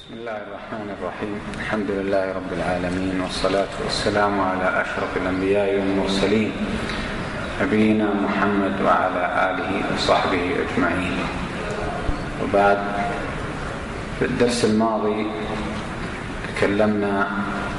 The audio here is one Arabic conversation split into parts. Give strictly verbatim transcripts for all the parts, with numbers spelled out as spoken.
بسم الله الرحمن الرحيم. الحمد لله رب العالمين، والصلاة والسلام على أشرف الأنبياء والمرسلين نبينا محمد وعلى آله وصحبه أجمعين. وبعد، في الدرس الماضي تكلمنا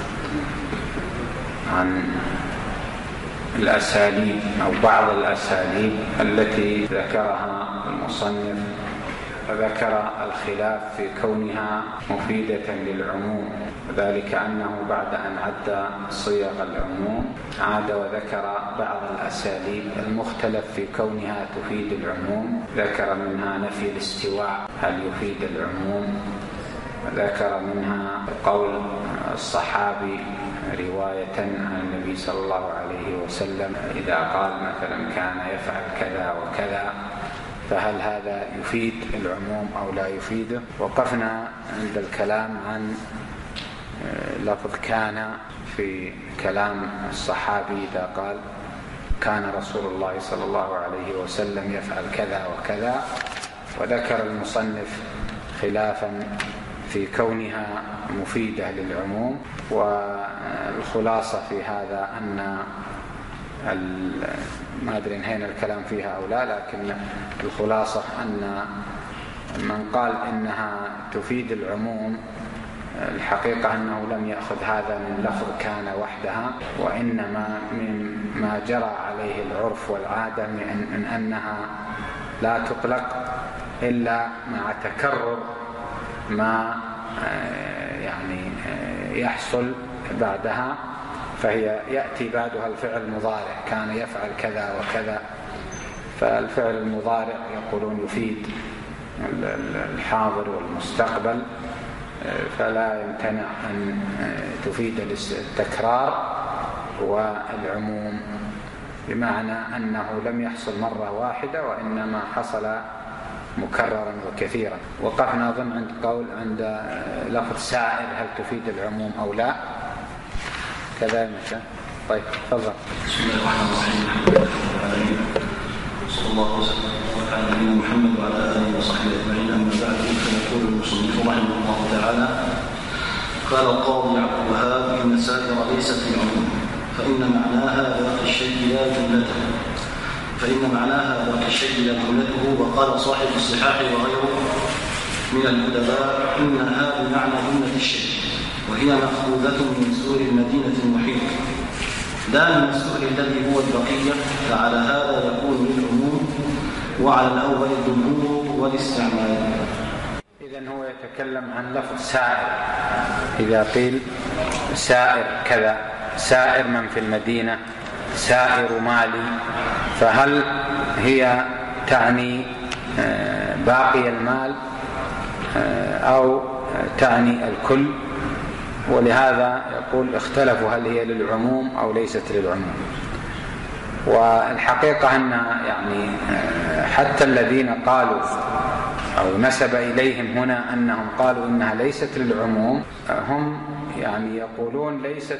عن الأساليب أو بعض الأساليب التي ذكرها المصنف، فذكر الخلاف في كونها مفيدة للعموم، وذلك أنه بعد أن عد صيغ العموم عاد وذكر بعض الأساليب المختلف في كونها تفيد العموم. ذكر منها نفي الاستواء، هل يفيد العموم؟ ذكر منها قول الصحابي رواية عن النبي صلى الله عليه وسلم إذا قال مثلا كان يفعل كذا وكذا، فهل هذا يفيد العموم أو لا يفيده؟ وقفنا عند الكلام عن لفظ كان في كلام الصحابي إذا قال كان رسول الله صلى الله عليه وسلم يفعل كذا وكذا، وذكر المصنف خلافا في كونها مفيدة للعموم. والخلاصة في هذا أن ما أدري انهينا الكلام فيها أو لا، لكن الخلاصة أن من قال إنها تفيد العموم الحقيقة أنه لم يأخذ هذا من لفظ كان وحدها، وإنما مما جرى عليه العرف والعادة من أنها لا تطلق إلا مع تكرر ما يعني يحصل بعدها، فهي يأتي بعدها الفعل المضارع كان يفعل كذا وكذا، فالفعل المضارع يقولون يفيد الحاضر والمستقبل، فلا يمتنع أن تفيد التكرار والعموم، بمعنى أنه لم يحصل مرة واحدة وإنما حصل مكررا وكثيرا. وقفنا ضمن عند قول عند لفظ سائر هل تفيد العموم أو لا، كذا مثلا. طيب تفضل. بسم الله الرحمن الرحيم. صلى الله وسلم على نبينا محمد وعلى اله وصحبه اجمعين. اما بعد، فيقول المصنف رحمه الله تعالى: قال القاضي عبد الوهاب: ان سائر ليست العموم، فان معناها باقي الشيء لا جملته فان معناها باقي الشيء لا جملته. وقال صاحب الصحاح وغيره من الادباء: انها بمعنى جمله الشيء، وهي مأخوذة من سور المدينة المحيطة لا من السور الذي هو البقية، فعلى هذا يكون للعموم، وعلى الأول الجمهور والاستعمال. إذن هو يتكلم عن لفظ سائر، إذا قيل سائر كذا، سائر من في المدينة، سائر مالي، فهل هي تعني باقي المال أو تعني الكل؟ ولهذا يقول اختلفوا هل هي للعموم أو ليست للعموم. والحقيقة أن يعني حتى الذين قالوا أو نسب إليهم هنا أنهم قالوا إنها ليست للعموم، هم يعني يقولون ليست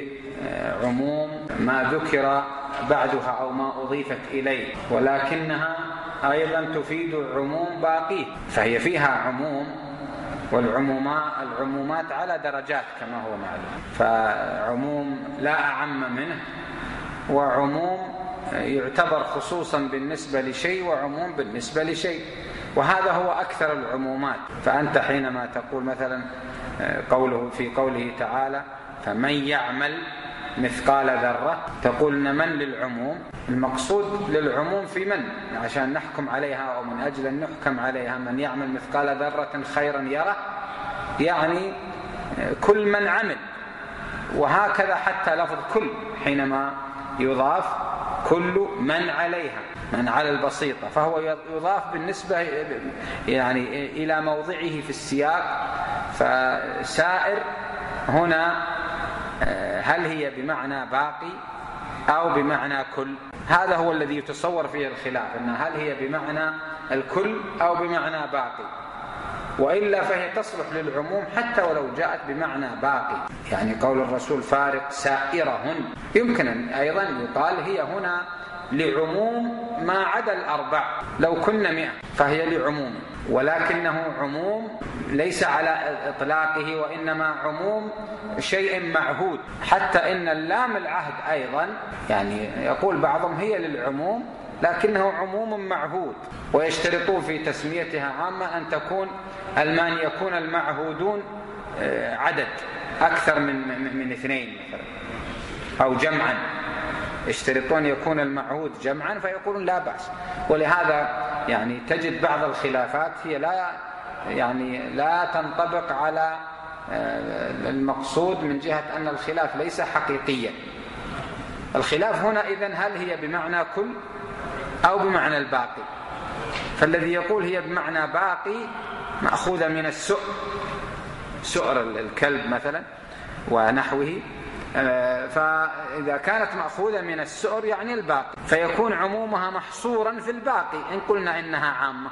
لعموم ما ذكر بعدها أو ما أضيفت إليه، ولكنها أيضا تفيد عموم باقي، فهي فيها عموم، والعمومات العمومات على درجات كما هو معلوم، فعموم لا أعم منه، وعموم يعتبر خصوصا بالنسبة لشيء، وعموم بالنسبة لشيء، وهذا هو أكثر العمومات. فأنت حينما تقول مثلا قوله في قوله تعالى فمن يعمل مثقال ذرة، تقول من للعموم؟ المقصود للعموم في من، عشان نحكم عليها أو من أجل أن نحكم عليها. من يعمل مثقال ذرة خيرا يره، يعني كل من عمل. وهكذا حتى لفظ كل حينما يضاف كل من عليها، من على البسيطة، فهو يضاف بالنسبة يعني إلى موضعه في السياق. فسائر هنا هل هي بمعنى باقي أو بمعنى كل؟ هذا هو الذي يتصور فيه الخلاف، أن هل هي بمعنى الكل أو بمعنى باقي، وإلا فهي تصلح للعموم حتى ولو جاءت بمعنى باقي. يعني قول الرسول فارق سائرهن، يمكن أيضا يقال هي هنا لعموم ما عدا الأربع. لو كنا مئة فهي لعموم، ولكنه عموم ليس على إطلاقه، وإنما عموم شيء معهود. حتى إن اللام العهد أيضا يعني يقول بعضهم هي للعموم لكنه عموم معهود، ويشترطون في تسميتها عامة أن تكون أن يكون المعهودون عدد أكثر من من اثنين مثلا أو جمعا، يشترطون يكون المعهود جمعا فيقولون لا بأس. ولهذا يعني تجد بعض الخلافات هي لا يعني لا تنطبق على المقصود من جهة أن الخلاف ليس حقيقيا. الخلاف هنا إذن هل هي بمعنى كل أو بمعنى الباقي؟ فالذي يقول هي بمعنى باقي مأخوذة من السؤر، سؤر الكلب مثلا ونحوه، فإذا كانت مأخوذة من السؤر يعني الباقي، فيكون عمومها محصورا في الباقي إن قلنا إنها عامة.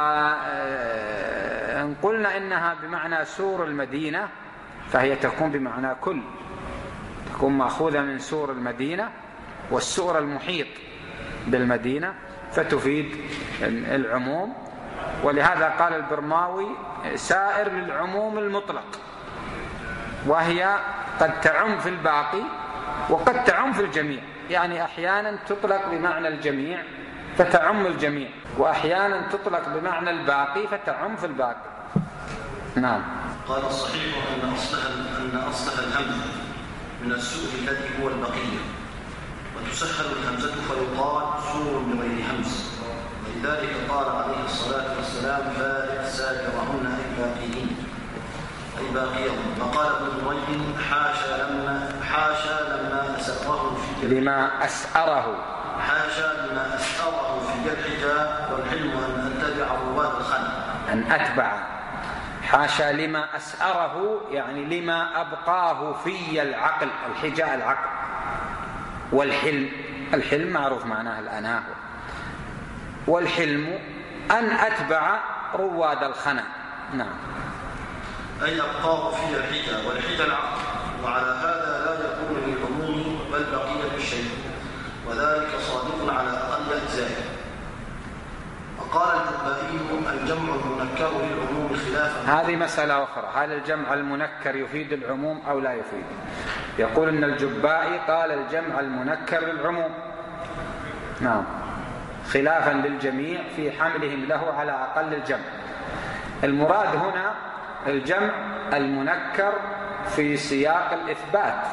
وإن قلنا إنها بمعنى سور المدينة فهي تكون بمعنى كل، تكون مأخوذة من سور المدينة والسور المحيط بالمدينة فتفيد العموم. ولهذا قال البرماوي سائر للعموم المطلق، وهي قد تعم في الباقي وقد تعم في الجميع، يعني أحيانا تطلق بمعنى الجميع فتعم الجميع، وأحيانا تطلق بمعنى الباقي فتعم في الباقي. نعم. قال الصحيح أن أصلها أن أصلها الهمز من السوء الذي هو البقية، وتسهل الهمزة فيقال سور بغير همز، ولذلك قال عليه الصلاة والسلام فارق ساكرهن أي باقيين أي باقيهم. فقال ابن مريم حاشا لما حاشا لما أسره في لما أسأره حاشا لما أسأره في الحجاء، والحلم أن أتبع رواد الخن أن أتبع حاشا لما أسأره يعني لما أبقاه في العقل، الحجاء العقل، والحلم الحلم معروف معناه الأناه، والحلم أن أتبع رواد الخنا. نعم. أي أبقاه في الحجة، والحجة العقل، وعلى هذا لا يكون للعموم بل بقية الشيء، وذلك صادق على أقل أجزائه. وقال الجبائي الجمع المنكر للعموم خلافا. هذه مسألة أخرى، هل الجمع المنكر يفيد العموم أو لا يفيد؟ يقول إن الجبائي قال الجمع المنكر للعموم، نعم، خلافا للجميع في حملهم له على أقل الجمع. المراد هنا الجمع المنكر في سياق الإثبات،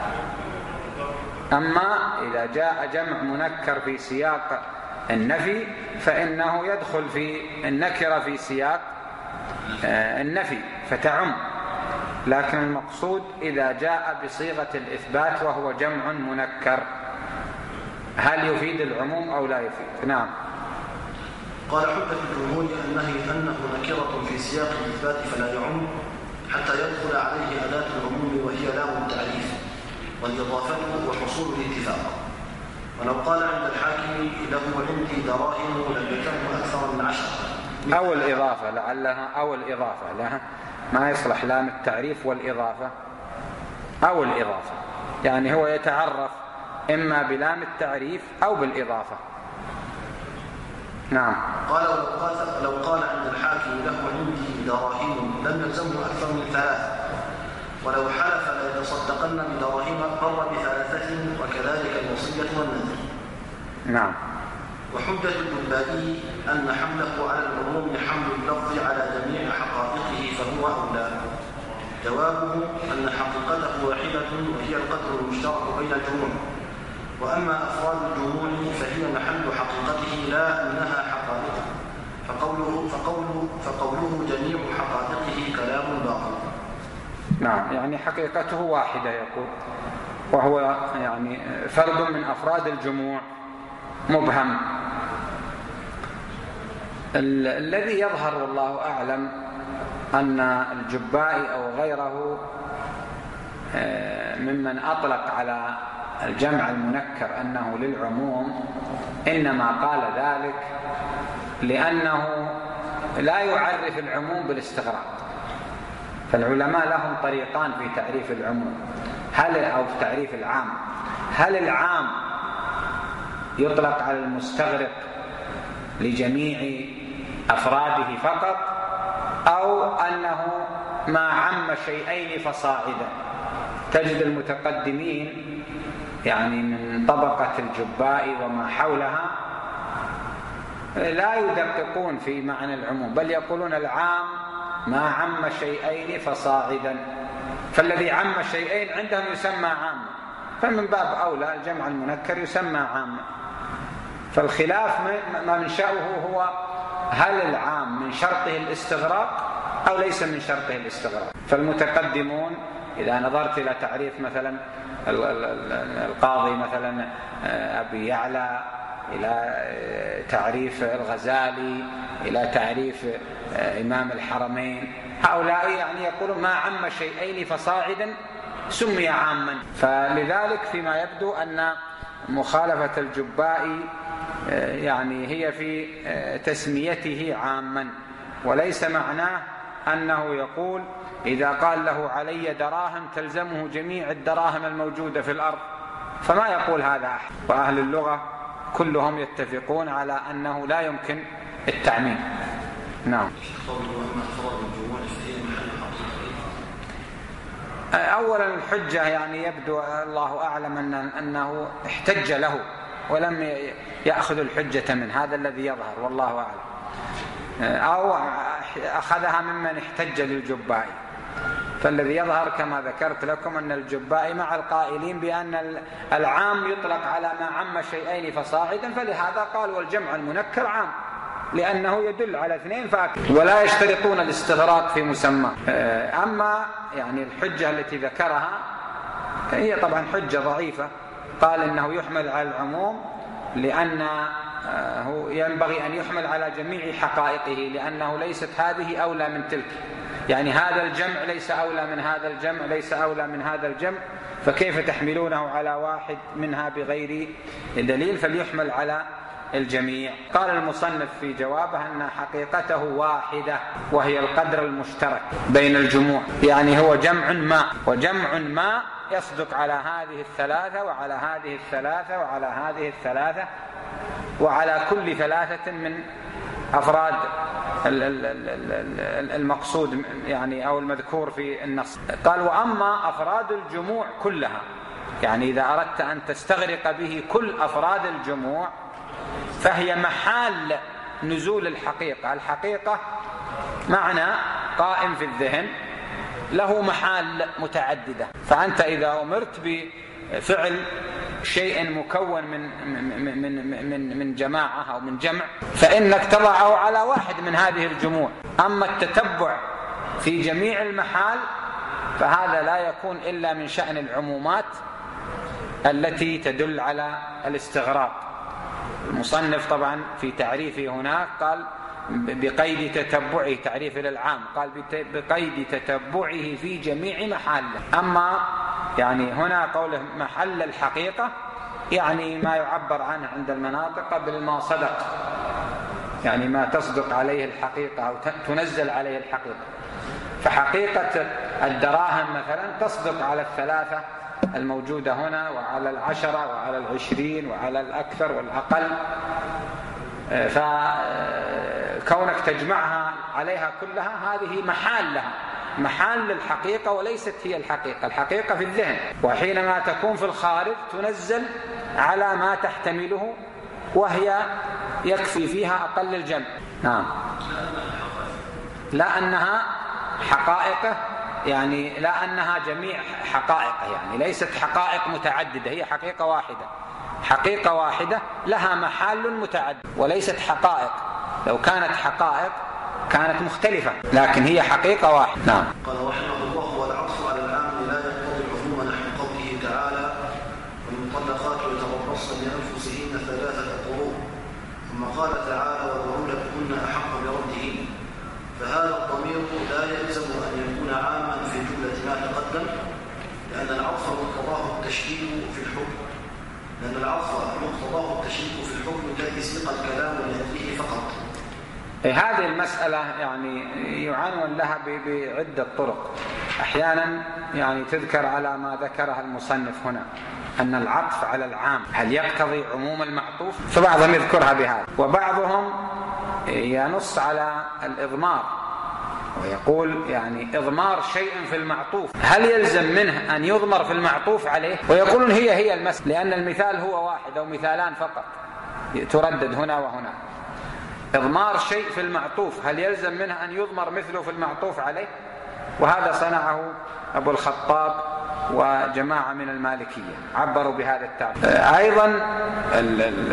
أما إذا جاء جمع منكر في سياق النفي فإنه يدخل في النكرة في سياق النفي فتعم. لكن المقصود إذا جاء بصيغة الإثبات وهو جمع منكر هل يفيد العموم أو لا يفيد؟ نعم. قال حجة الجمهور النهي أنه نكرة في سياق الإثبات فلا يعم حتى يدخل عليه أداة العموم وهي لام التعريف والإضافة وحصول الاتفاق. ولو قال عند الحاكم له عندي دراهم لم يكن أكثر من عشرة أو الإضافة لعلها أو الإضافة لها ما يصلح لام التعريف والإضافة أو الإضافة، يعني هو يتعرف إما بلام التعريف أو بالإضافة. نعم. قال ولو قال, لو قال عند الحاكم له عندي دراهم لم يلزمه أكثر من ثلاث، ولو حلف ليتصدقن بدراهم مر بثلاثة، وكذلك الوصية والنذر. نعم. وحجة الجبائي أن حمله على العموم حمل اللفظ على جميع حقائقه فهو أولى. جوابه أن حقيقته واحدة وهي القدر المشترك بين الجموع، وأما أفراد الجموع فهي محل حقيقته لا أنها حقائقه، فقوله, فقوله, فقوله جميع حقائقه كلام باطل. نعم، يعني حقيقته واحدة يقول، وهو يعني فرد من أفراد الجموع مبهم. الذي يظهر والله أعلم أن الجبائي أو غيره ممن أطلق على الجمع المنكر أنه للعموم إنما قال ذلك لأنه لا يعرف العموم بالاستغراق. فالعلماء لهم طريقان في تعريف العموم هل أو في تعريف العام. هل العام يطلق على المستغرق لجميع أفراده فقط، أو أنه ما عم شيئين فصاعدا. تجد المتقدمين يعني من طبقة الجباء وما حولها لا يدققون في معنى العموم، بل يقولون العام ما عم شيئين فصاعدا، فالذي عم شيئين عندهم يسمى عام، فمن باب أولى الجمع المنكر يسمى عام. فالخلاف ما منشأه هو هل العام من شرطه الاستغراق أو ليس من شرطه الاستغراق. فالمتقدمون إذا نظرت إلى تعريف مثلا القاضي مثلا أبي يعلى، إلى تعريف الغزالي، إلى تعريف إمام الحرمين، هؤلاء يعني يقولون ما عم شيئين فصاعدا سمي عاما. فلذلك فيما يبدو أن مخالفة الجباء يعني هي في تسميته عاما، وليس معناه أنه يقول إذا قال له علي دراهم تلزمه جميع الدراهم الموجودة في الأرض، فما يقول هذا أحد. وأهل اللغة كلهم يتفقون على أنه لا يمكن التعميم. نعم. أولا الحجة يعني يبدو الله أعلم أن أنه احتج له ولم يأخذ الحجة من هذا الذي يظهر، والله أعلم، أو أخذها ممن احتج للجباء. فالذي يظهر كما ذكرت لكم أن الجباء مع القائلين بأن العام يطلق على ما عم شيئين فصاعدا، فلهذا قال والجمع المنكر عام لأنه يدل على اثنين فأكثر، ولا يشترطون الاستغراق في مسمى. أما يعني الحجة التي ذكرها هي طبعا حجة ضعيفة، قال إنه يحمل على العموم لأنه ينبغي أن يحمل على جميع حقائقه، لأنه ليست هذه أولى من تلك، يعني هذا الجمع ليس أولى من هذا الجمع، ليس أولى من هذا الجمع، فكيف تحملونه على واحد منها بغير دليل؟ فليحمل على الجميع. قال المصنف في جوابه أن حقيقته واحدة، وهي القدر المشترك بين الجموع، يعني هو جمع ما، وجمع ما يصدق على هذه الثلاثة وعلى هذه الثلاثة وعلى هذه الثلاثة وعلى كل ثلاثة من أفراد المقصود يعني أو المذكور في النص. قال وأما أفراد الجموع كلها، يعني إذا أردت أن تستغرق به كل أفراد الجموع فهي محال نزول الحقيقة. الحقيقة معنى قائم في الذهن له محال متعددة، فأنت إذا أمرت بفعل شيء مكون من من من من من جماعة أو من جمع فإنك تضعه على واحد من هذه الجموع. أما التتبع في جميع المحال فهذا لا يكون إلا من شأن العمومات التي تدل على الاستغراق. المصنف طبعا في تعريفه هناك قال بقيد تتبعه، تعريف للعام قال بقيد تتبعه في جميع محاله. أما يعني هنا قوله محل الحقيقة يعني ما يعبر عنه عند المناطق بالما صدق، يعني ما تصدق عليه الحقيقة أو تنزل عليه الحقيقة. فحقيقة الدراهم مثلا تصدق على الثلاثة الموجودة هنا وعلى العشرة وعلى العشرين وعلى الأكثر والأقل، فكونك تجمعها عليها كلها هذه محال لها، محال للحقيقة وليست هي الحقيقة. الحقيقة في الذهن، وحينما تكون في الخارج تنزل على ما تحتمله وهي يكفي فيها أقل الجمع. نعم. لا أنها حقائقه يعني لا أنها جميع حقائقه، يعني ليست حقائق متعددة، هي حقيقة واحدة، حقيقة واحدة لها محال متعدد وليست حقائق. لو كانت حقائق كانت مختلفة، لكن هي حقيقة واحدة. نعم. قال رحمه الله والعطف على العام لا يقتضي العموم نحو قوله تعالى والمطلقات يتربصن بأنفسهن ثلاثة قروء، ثم قال تعالى وبعولتهن أحق بردهن، فهذا الضمير لا يلزم أن يكون عاما في جملة ما تقدم، لأن العطف مقتضاه التشديد في الحكم لأن العطف مقتضاه التشديد في الحكم الذي سيق الكلام لأجله فقط. هذه المسألة يعني يعنون لها بعدة طرق. أحيانا يعني تذكر على ما ذكره المصنف هنا أن العطف على العام هل يقتضي عموم المعطوف، فبعضهم يذكرها بهذا، وبعضهم ينص على الإضمار ويقول يعني إضمار شيء في المعطوف هل يلزم منه أن يضمر في المعطوف عليه، ويقولون هي هي المسألة، لأن المثال هو واحد أو مثالان فقط تردد هنا وهنا. إضمار شيء في المعطوف هل يلزم منه أن يضمر مثله في المعطوف عليه؟ وهذا صنعه أبو الخطاب وجماعة من المالكية عبروا بهذا التعبير. أيضا ال ال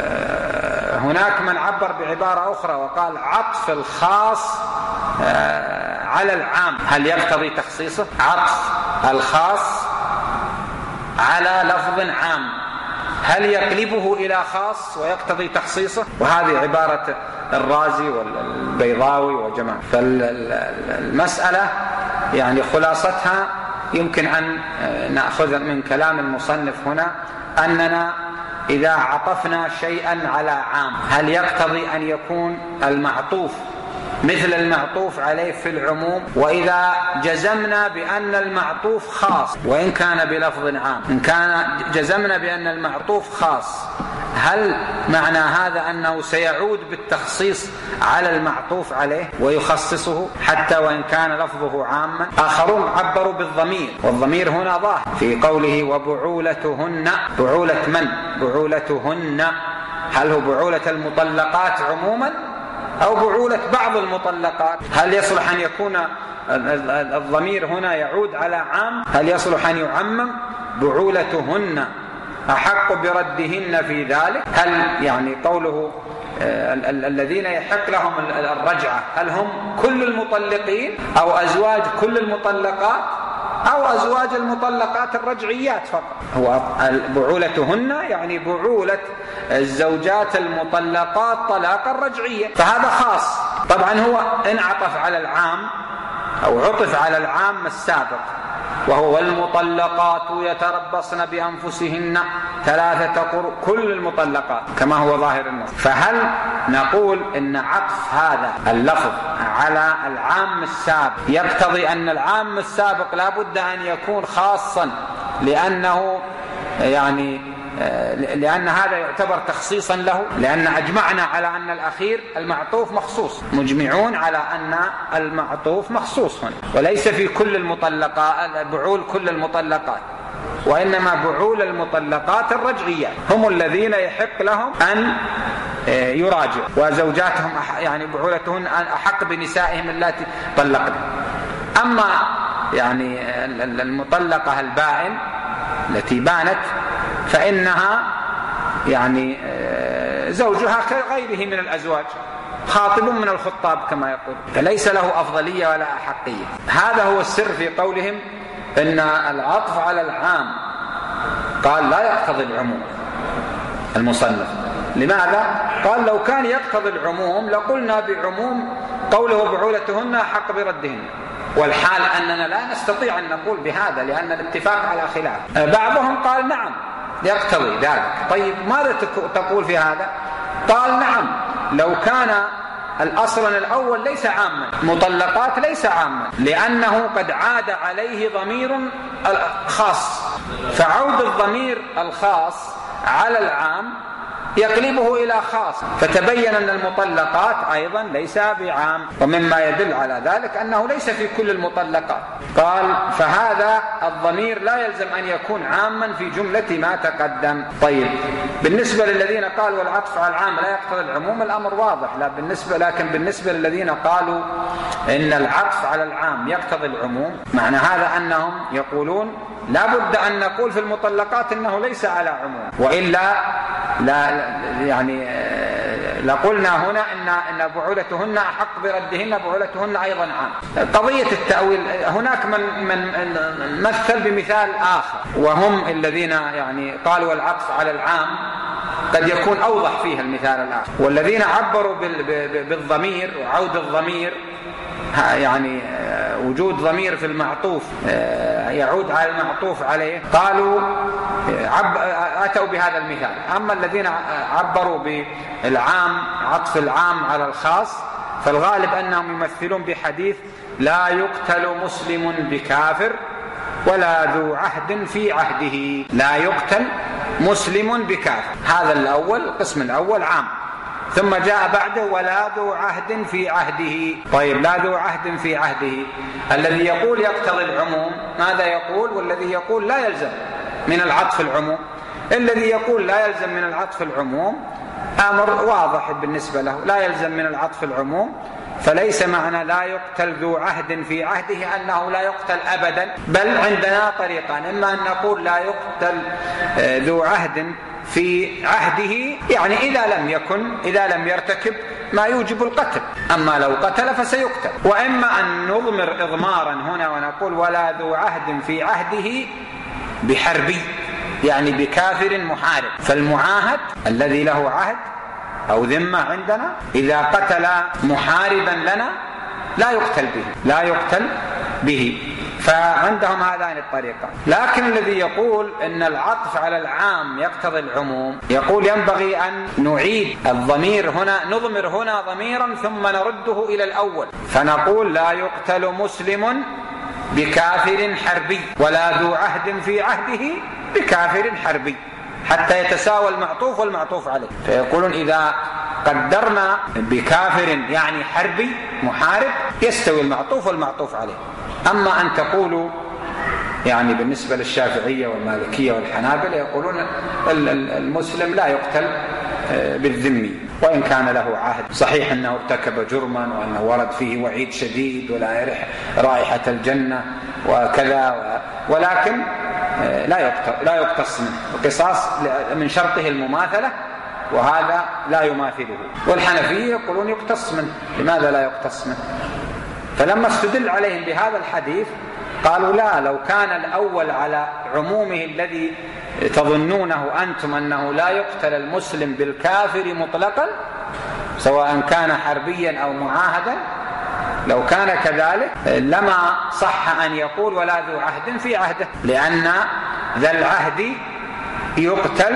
هناك من عبر بعبارة أخرى وقال عطف الخاص على العام هل يقتضي تخصيصه؟ عطف الخاص على لفظ عام هل يقلبه إلى خاص ويقتضي تخصيصه؟ وهذه عبارة الرازي والبيضاوي وجماعة. فالمسألة يعني خلاصتها يمكن أن نأخذ من كلام المصنف هنا أننا إذا عطفنا شيئا على عام هل يقتضي أن يكون المعطوف مثل المعطوف عليه في العموم؟ وإذا جزمنا بأن المعطوف خاص وإن كان بلفظ عام، إن كان جزمنا بأن المعطوف خاص هل معنى هذا أنه سيعود بالتخصيص على المعطوف عليه ويخصصه حتى وإن كان لفظه عاما؟ آخرون عبروا بالضمير، والضمير هنا ظاهر في قوله وبعولتهن. بعولة من؟ بعولتهن هل هو بعولة المطلقات عموما أو بعولة بعض المطلقات؟ هل يصلح أن يكون الضمير هنا يعود على عام؟ هل يصلح أن يعمم؟ بعولتهن أحق بردهن في ذلك. هل يعني قوله الذين يحق لهم الرجعة هل هم كل المطلقين أو أزواج كل المطلقات أو أزواج المطلقات الرجعيات فقط؟ هو بعولتهن يعني بعولة الزوجات المطلقات طلاقا رجعية، فهذا خاص. طبعا هو انعطف على العام أو عطف على العام السابق وهو المطلقات يتربصن بأنفسهن ثلاثة قروء، كل المطلقات كما هو ظاهر النص. فهل نقول إن عطف هذا اللفظ على العام السابق يقتضي أن العام السابق لا بد أن يكون خاصا لأنه يعني لأن هذا يعتبر تخصيصا له؟ لأن أجمعنا على أن الأخير المعطوف مخصوص، مجمعون على أن المعطوف مخصوص هنا، وليس في كل المطلقات بعول كل المطلقات، وإنما بعول المطلقات الرجعيات هم الذين يحق لهم أن يراجعوا، وزوجاتهم يعني بعولتهن أحق بنسائهم التي طلقن. أما يعني المطلقة البائن التي بانت فإنها يعني زوجها كغيره من الأزواج، خاطب من الخطاب كما يقول، فليس له أفضلية ولا أحقية. هذا هو السر في قولهم إن العطف على العام قال لا يقتضي العموم. المصنف لماذا؟ قال لو كان يقتضي العموم لقلنا بعموم قوله بعولتهن حق بردهن، والحال أننا لا نستطيع أن نقول بهذا لأن الاتفاق على خلاف. بعضهم قال نعم يقتضي ذلك. طيب ماذا تقول في هذا؟ قال نعم لو كان الأصل الأول ليس عاما، مطلقات ليس عاما، لأنه قد عاد عليه ضمير خاص، فعود الضمير الخاص على العام يقلبه إلى خاص، فتبين أن المطلقات أيضا ليس بعام، ومما يدل على ذلك أنه ليس في كل المطلقات. قال فهذا الضمير لا يلزم أن يكون عاما في جملة ما تقدم. طيب بالنسبة للذين قالوا والعطف على العام لا يقتضي العموم الأمر واضح، لا بالنسبة لكن بالنسبة للذين قالوا إن العطف على العام يقتضي العموم، معنى هذا أنهم يقولون لا بد أن نقول في المطلقات إنه ليس على عموم، وإلا لا يعني لقلنا هنا إن إن بعولتهن أحق بردهن، بعولتهن أيضا عام. قضية التأويل هناك من من مثل بمثال آخر، وهم الذين يعني قالوا العطف على العام قد يكون أوضح فيه المثال الآخر، والذين عبروا بالضمير وعود الضمير يعني وجود ضمير في المعطوف يعود على المعطوف عليه، قالوا أتوا بهذا المثال. أما الذين عبروا بالعام عطف العام على الخاص فالغالب أنهم يمثلون بحديث لا يقتل مسلم بكافر ولا ذو عهد في عهده. لا يقتل مسلم بكافر، هذا الأول، القسم الأول عام. ثم جاء بعده ولا ذو عهد في عهده. طيب لا ذو عهد في عهده، الذي يقول يقتضي العموم ماذا يقول؟ والذي يقول لا يلزم من العطف العموم. الذي يقول لا يلزم من العطف العموم أمر واضح بالنسبة له، لا يلزم من العطف العموم، فليس معنى لا يقتل ذو عهد في عهده أنه لا يقتل أبدا، بل عندنا طريقان: إما أن نقول لا يقتل ذو عهد في عهده، يعني إذا لم يكن إذا لم يرتكب ما يوجب القتل، أما لو قتل فسيقتل. وإما أن نضمر إضمارا هنا ونقول ولا ذو عهد في عهده بحربي، يعني بكافر محارب. فالمعاهد الذي له عهد أو ذمة عندنا إذا قتل محاربا لنا لا يقتل به لا يقتل به فعندهم هذان الطريقة. لكن الذي يقول إن العطف على العام يقتضي العموم يقول ينبغي أن نعيد الضمير هنا، نضمر هنا ضميرا ثم نرده إلى الأول، فنقول لا يقتل مسلم بكافر حربي ولا ذو عهد في عهده بكافر حربي، حتى يتساوى المعطوف والمعطوف عليه. فيقولون إذا قدرنا بكافر يعني حربي محارب يستوي المعطوف والمعطوف عليه. أما أن تقولوا يعني بالنسبة للشافعية والمالكية والحنابلة يقولون المسلم لا يقتل بالذمي وإن كان له عهد، صحيح أنه ارتكب جرما وأنه ورد فيه وعيد شديد ولا يرح رائحة الجنة وكذا، ولكن لا يقتص لا يقتص منه، القصاص من شرطه المماثلة وهذا لا يماثله. والحنفية يقولون يقتص منه. لماذا لا يقتص منه؟ فلما استدل عليهم بهذا الحديث قالوا لا، لو كان الأول على عمومه الذي تظنونه أنتم أنه لا يقتل المسلم بالكافر مطلقا سواء كان حربيا أو معاهدا، لو كان كذلك لما صح أن يقول ولا ذو عهد في عهده، لأن ذا العهد يقتل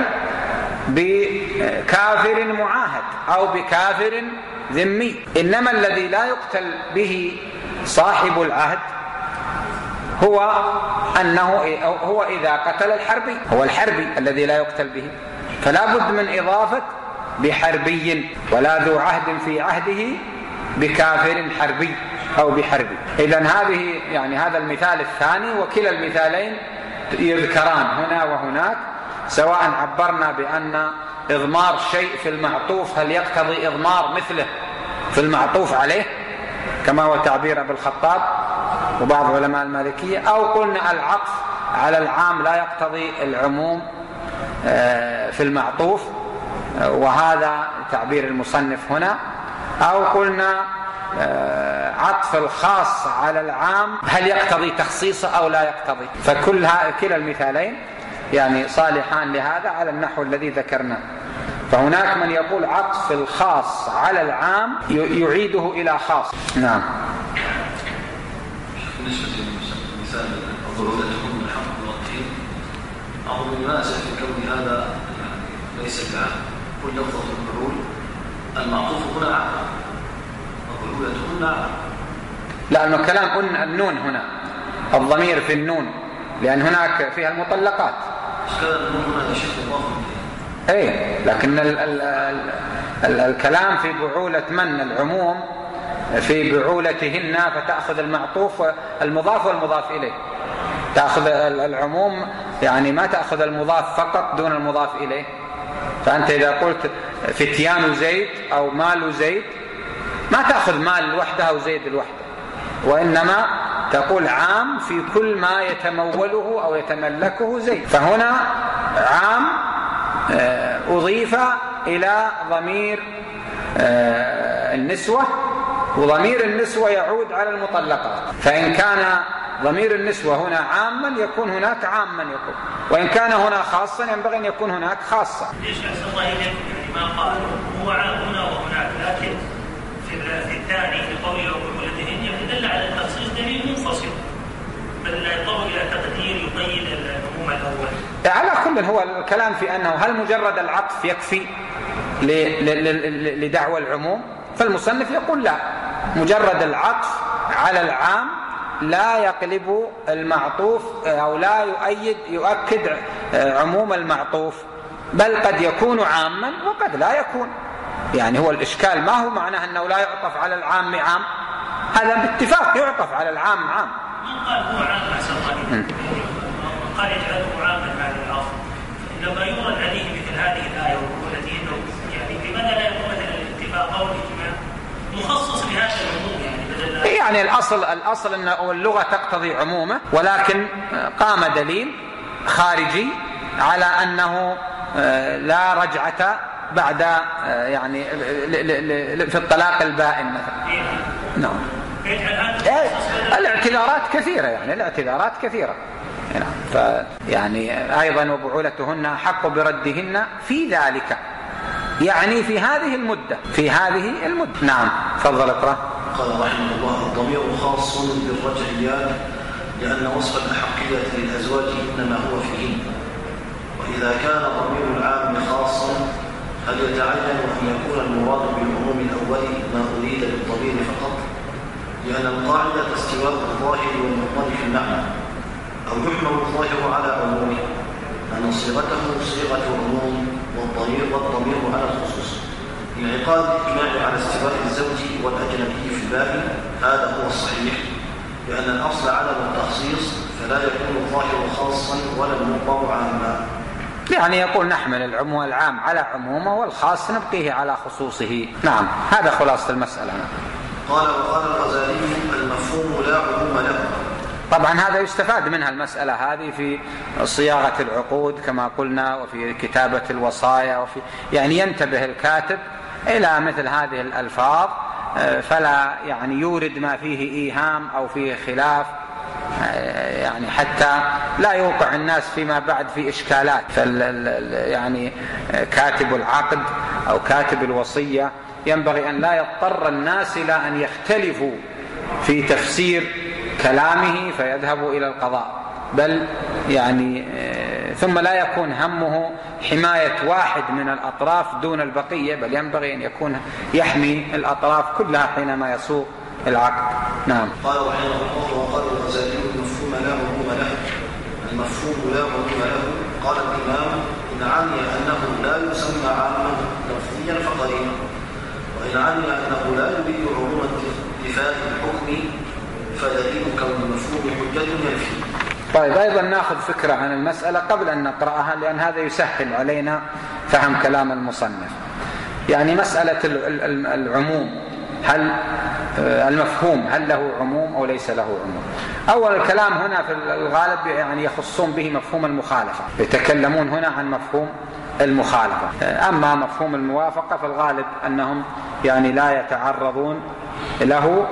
بكافر معاهد أو بكافر ذمي. إنما الذي لا يقتل به صاحب العهد هو أنه هو إذا قتل الحربي، هو الحربي الذي لا يقتل به، فلا بد من إضافة بحربي ولا ذو عهد في عهده بكافر حربي أو بحربي. إذن هذه يعني هذا المثال الثاني، وكلا المثالين يذكران هنا وهناك، سواء عبرنا بأن إضمار شيء في المعطوف هل يقتضي إضمار مثله في المعطوف عليه كما هو تعبير أبي الخطاب وبعض علماء المالكية، أو قلنا العطف على العام لا يقتضي العموم في المعطوف وهذا تعبير المصنف هنا، أو قلنا عطف الخاص على العام هل يقتضي تخصيصه أو لا يقتضي. فكل كلا المثالين يعني صالحان لهذا على النحو الذي ذكرناه. فهناك من يقول عطف الخاص على العام يعيده إلى خاص. نعم. بالنسبة لمثال الضرورة تكون من الحق والطهير، أظن الناس في كون هذا ليس كعام، كل لفظة الضرورة المعطوف هنا عام، الضرورة هنا عام. لا، الكلام قلنا النون هنا، الضمير في النون، لأن هناك فيها المطلقات. اي، لكن ال ال ال ال الكلام في بعولة من العموم في بعولتهن، فتأخذ المعطوف المضاف والمضاف إليه، تأخذ العموم يعني ما تأخذ المضاف فقط دون المضاف إليه. فأنت إذا قلت فتيان زيد أو مال زيد ما تأخذ مال لوحده أو زيد لوحده، وإنما تقول عام في كل ما يتموله أو يتملكه زيد. فهنا عام أضيف إلى ضمير النسوة، وضمير النسوة يعود على المطلقات، فإن كان ضمير النسوة هنا عاما يكون هناك عاما يكون، وإن كان هنا خاصا ينبغي أن يكون هناك خاصا. ليش أحسن الله إليكم ما قال هو عام هنا وهناك، لكن في الثاني في قوله وبعولتهن يدل على التخصيص دليل منفصل، بل يطلب إلى تقدير يقيد العموم الأول. على كل هو الكلام في أنه هل مجرد العطف يكفي لدعوى العموم فالمصنف يقول لا، مجرد العطف على العام لا يقلب المعطوف أو لا يؤيد يؤكد عموم المعطوف، بل قد يكون عاما وقد لا يكون. يعني هو الإشكال ما هو معناه أنه لا يعطف على العام عام، هذا باتفاق يعطف على العام عام. من قال هو عام أحسن الله، قال يجعله عاما بعد العصر، لما يورد عليه مثل هذه الآية والتي إنه يعني لماذا لا يكون مثلا الاتفاق أو الإجماع مخصص بهذا العموم؟ يعني يعني الأصل الأصل أن اللغة تقتضي عمومه، ولكن قام دليل خارجي على أنه لا رجعة بعد يعني في الطلاق البائن مثلا. نعم. الاعتذارات كثيرة، يعني الاعتذارات كثيرة. يعني أيضا وبعولتهن أحق بردهن في ذلك، يعني في هذه المدة في هذه المدة. نعم تفضل اقرأ. قال رحمه الله: الضمير خاص بالرجعيات لأن وصف الأحقية للأزواج إنما هو فيهن، وإذا كان ضمير العام خاصا هل يتعين أن يكون المراد بالعموم الأول ما أريد بالضمير فقط؟ لأن القاعدة استواء الظاهر والمضمر في المعنى، أو يحمل الظاهر على عمومه أن صيغته صيغة عموم والضمير والضمير على الخصوص، انعقاد الإجماع على استواء الزوج والأجنبي في الباب هذا هو الصحيح، لأن الأصل عدم التخصيص فلا يكون الظاهر خاصا ولا المضمر عاما. يعني يقول نحمل العموم العام على عمومه والخاص نبقيه على خصوصه. نعم هذا خلاصة المسألة. قال وقال الغزالي: المفهوم لا عموم له. طبعا هذا يستفاد منها المسألة هذه في صياغة العقود كما قلنا، وفي كتابة الوصايا، وفي يعني ينتبه الكاتب إلى مثل هذه الألفاظ فلا يعني يورد ما فيه إيهام أو فيه خلاف، يعني حتى لا يوقع الناس فيما بعد في إشكالات. يعني كاتب العقد أو كاتب الوصية ينبغي أن لا يضطر الناس إلى أن يختلفوا في تفسير كلامه فيذهبوا إلى القضاء، بل يعني ثم لا يكون همه حماية واحد من الأطراف دون البقية، بل ينبغي أن يكون يحمي الأطراف كلها حينما يسوق العقد. نعم. قال رحمه الله: وقال الغزالي: المفهوم لا عموم له. المفهوم لا عموم له. قال الإمام: إن عني أنه لا يسمى عاما لفظيا فقريبا، وإن عني أنه لا يريد عموم انتفاء الحكم فدليل كون المفهوم حجة ينفي. طيب أيضا نأخذ فكرة عن المسألة قبل أن نقرأها، لأن هذا يسهل علينا فهم كلام المصنف. يعني مسألة العموم، هل المفهوم هل له عموم أو ليس له عموم؟ أول الكلام هنا في الغالب يعني يخصون به مفهوم المخالفة، يتكلمون هنا عن مفهوم المخالفة. أما مفهوم الموافقة فالغالب أنهم يعني لا يتعرضون له،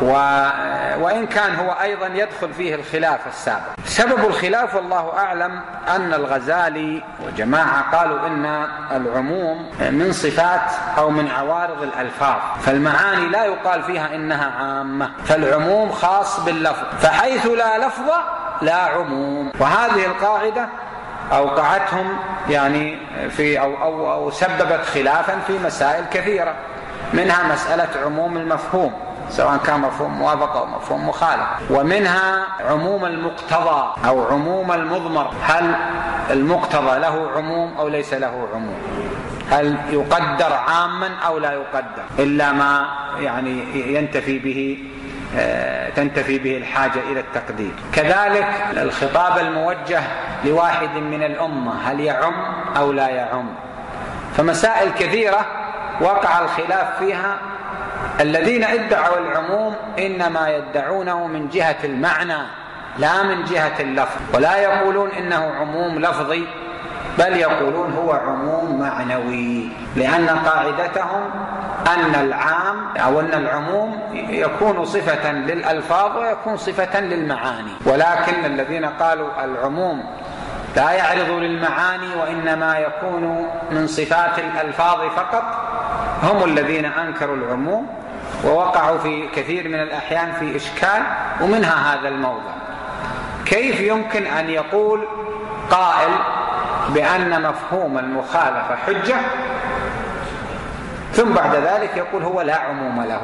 وإن كان هو أيضا يدخل فيه الخلاف السابق. سبب الخلاف والله أعلم أن الغزالي وجماعة قالوا إن العموم من صفات أو من عوارض الألفاظ، فالمعاني لا يقال فيها إنها عامة، فالعموم خاص باللفظ، فحيث لا لفظ لا عموم. وهذه القاعدة أوقعتهم يعني في أو, أو, أو سببت خلافا في مسائل كثيرة، منها مسألة عموم المفهوم سواء كان مفهوم موافقة أو مفهوم مخالف، ومنها عموم المقتضى أو عموم المضمر، هل المقتضى له عموم أو ليس له عموم، هل يقدر عاما أو لا يقدر إلا ما يعني ينتفي به تنتفي به الحاجة إلى التقدير. كذلك الخطاب الموجه لواحد من الأمة هل يعم أو لا يعم. فمسائل كثيرة وقع الخلاف فيها. الذين ادعوا العموم إنما يدعونه من جهة المعنى لا من جهة اللفظ، ولا يقولون إنه عموم لفظي، بل يقولون هو عموم معنوي، لأن قاعدتهم أن العام أو أن العموم يكون صفة للألفاظ ويكون صفة للمعاني. ولكن الذين قالوا العموم لا يعرض للمعاني وإنما يكون من صفات الألفاظ فقط هم الذين أنكروا العموم، ووقعوا في كثير من الأحيان في إشكال، ومنها هذا الموضع. كيف يمكن أن يقول قائل بأن مفهوم المخالفة حجة ثم بعد ذلك يقول هو لا عموم له.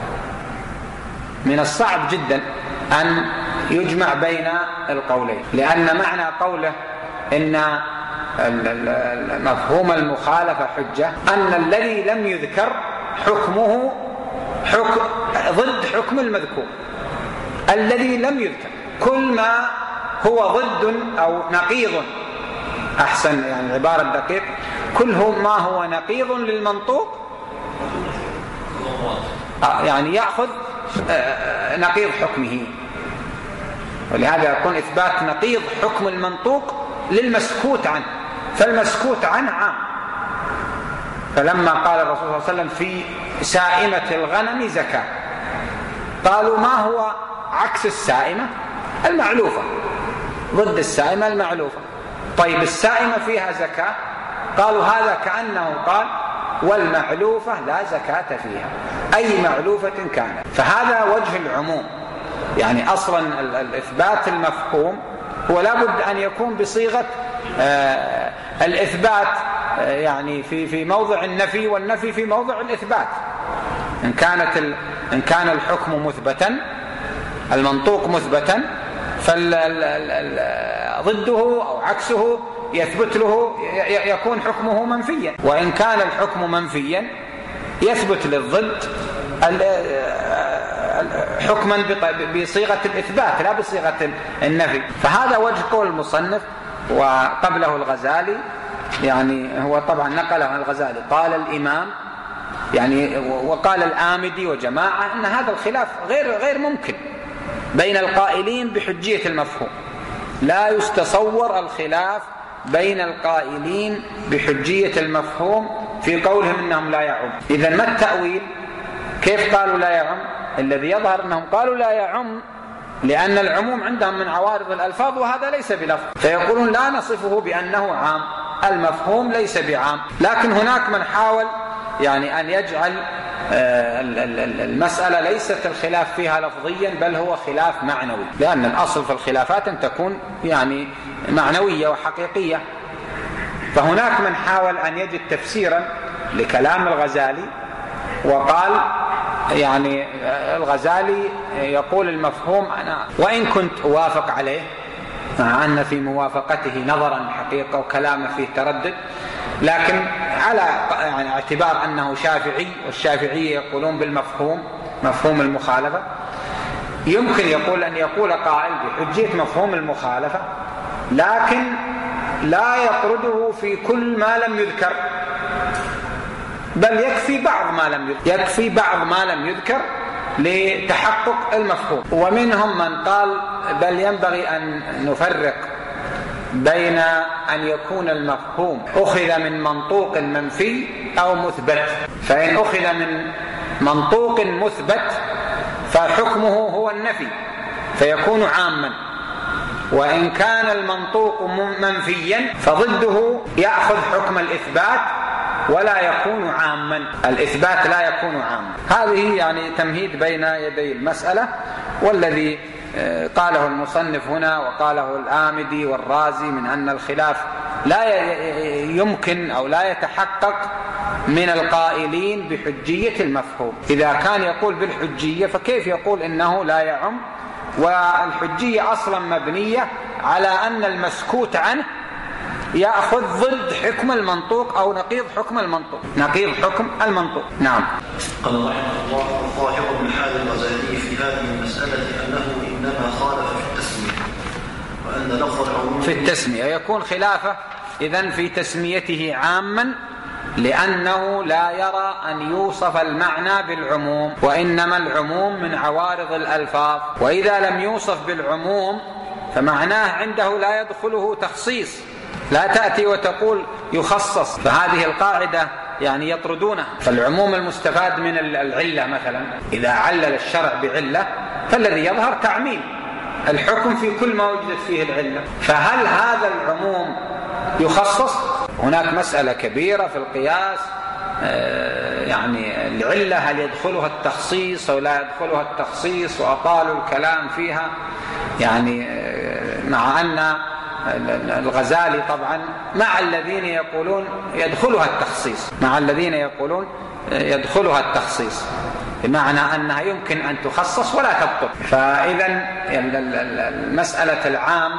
من الصعب جدا أن يجمع بين القولين، لأن معنى قوله إن مفهوم المخالفة حجة أن الذي لم يذكر حكمه حكم ضد حكم المذكور. الذي لم يذكر كل ما هو ضد أو نقيض، أحسن يعني عبارة دقيق، كل ما هو نقيض للمنطوق يعني يأخذ نقيض حكمه. ولهذا يكون إثبات نقيض حكم المنطوق للمسكوت عنه، فالمسكوت عنه عام. فلما قال الرسول صلى الله عليه وسلم في سائمة الغنم زكاة، قالوا ما هو عكس السائمة؟ المعلوفة، ضد السائمة المعلوفة. طيب السائمة فيها زكاة؟ قالوا هذا كأنه قال والمعلوفة لا زكاة فيها، أي معلوفة كانت. فهذا وجه العموم، يعني أصلا الإثبات المفهوم هو لابد أن يكون بصيغة آه الإثبات، آه يعني في في موضع النفي، والنفي في موضع الإثبات. إن كانت إن كان الحكم مثبتا، المنطوق مثبتا، فضده أو عكسه يثبت له، يكون حكمه منفيا. وإن كان الحكم منفيا يثبت للضد حكما بصيغة الإثبات لا بصيغة النفي. فهذا وجه قول المصنف. وقبله الغزالي، يعني هو طبعا نقله عن الغزالي، قال الإمام يعني وقال الآمدي وجماعة أن هذا الخلاف غير غير ممكن بين القائلين بحجية المفهوم. لا يستصور الخلاف بين القائلين بحجية المفهوم في قولهم إنهم لا يعم. إذن ما التأويل؟ كيف قالوا لا يعم؟ الذي يظهر أنهم قالوا لا يعم لأن العموم عندهم من عوارض الألفاظ وهذا ليس بلفظ، فيقولون لا نصفه بأنه عام، المفهوم ليس بعام. لكن هناك من حاول يعني أن يجعل المسألة ليست الخلاف فيها لفظيا بل هو خلاف معنوي، لأن الأصل في الخلافات أن تكون يعني معنوية وحقيقية. فهناك من حاول أن يجد تفسيرا لكلام الغزالي وقال يعني الغزالي يقول المفهوم أنا وإن كنت أوافق عليه، مع أن في موافقته نظرا حقيقة وكلامه فيه تردد، لكن على يعني اعتبار أنه شافعي والشافعية يقولون بالمفهوم، مفهوم المخالفة، يمكن يقول أن يقول قائل بحجية مفهوم المخالفة لكن لا يطرده في كل ما لم يذكر، بل يكفي بعض ما لم يذكر، يكفي بعض ما لم يذكر لتحقق المفهوم. ومنهم من قال بل ينبغي أن نفرق بين أن يكون المفهوم أخذ من منطوق منفي أو مثبت، فإن أخذ من منطوق مثبت فحكمه هو النفي فيكون عاما، وإن كان المنطوق منفيا فضده يأخذ حكم الإثبات ولا يكون عاما، الإثبات لا يكون عاما. هذه يعني تمهيد بين يدي المسألة، والذي قاله المصنف هنا وقاله الآمدي والرازي من أن الخلاف لا يمكن أو لا يتحقق من القائلين بحجية المفهوم. إذا كان يقول بالحجية فكيف يقول إنه لا يعم؟ والحجية أصلا مبنية على أن المسكوت عنه يأخذ ضد حكم المنطوق أو نقيض حكم المنطوق، نقيض حكم المنطوق. نعم. قال رحمه الله الظاهر من حال الغزالي في هذه المسألة أنه إنما خالف في التسمية، وأن لفظ العموم في التسمية يكون خلافه إذن في تسميته عاما، لأنه لا يرى أن يوصف المعنى بالعموم، وإنما العموم من عوارض الألفاظ، وإذا لم يوصف بالعموم فمعناه عنده لا يدخله تخصيص، لا تأتي وتقول يخصص، فهذه القاعدة يعني يطردونها. فالعموم المستفاد من العلة مثلا، إذا علل الشرع بعلة فالذي يظهر تعميم الحكم في كل ما وجدت فيه العلة، فهل هذا العموم يخصص؟ هناك مسألة كبيرة في القياس، يعني العلة هل يدخلها التخصيص أو لا يدخلها التخصيص، وأطالوا الكلام فيها، يعني مع أن الغزالي طبعا مع الذين يقولون يدخلها التخصيص، مع الذين يقولون يدخلها التخصيص، بمعنى أنها يمكن أن تخصص ولا تبطل. فإذا المسألة العام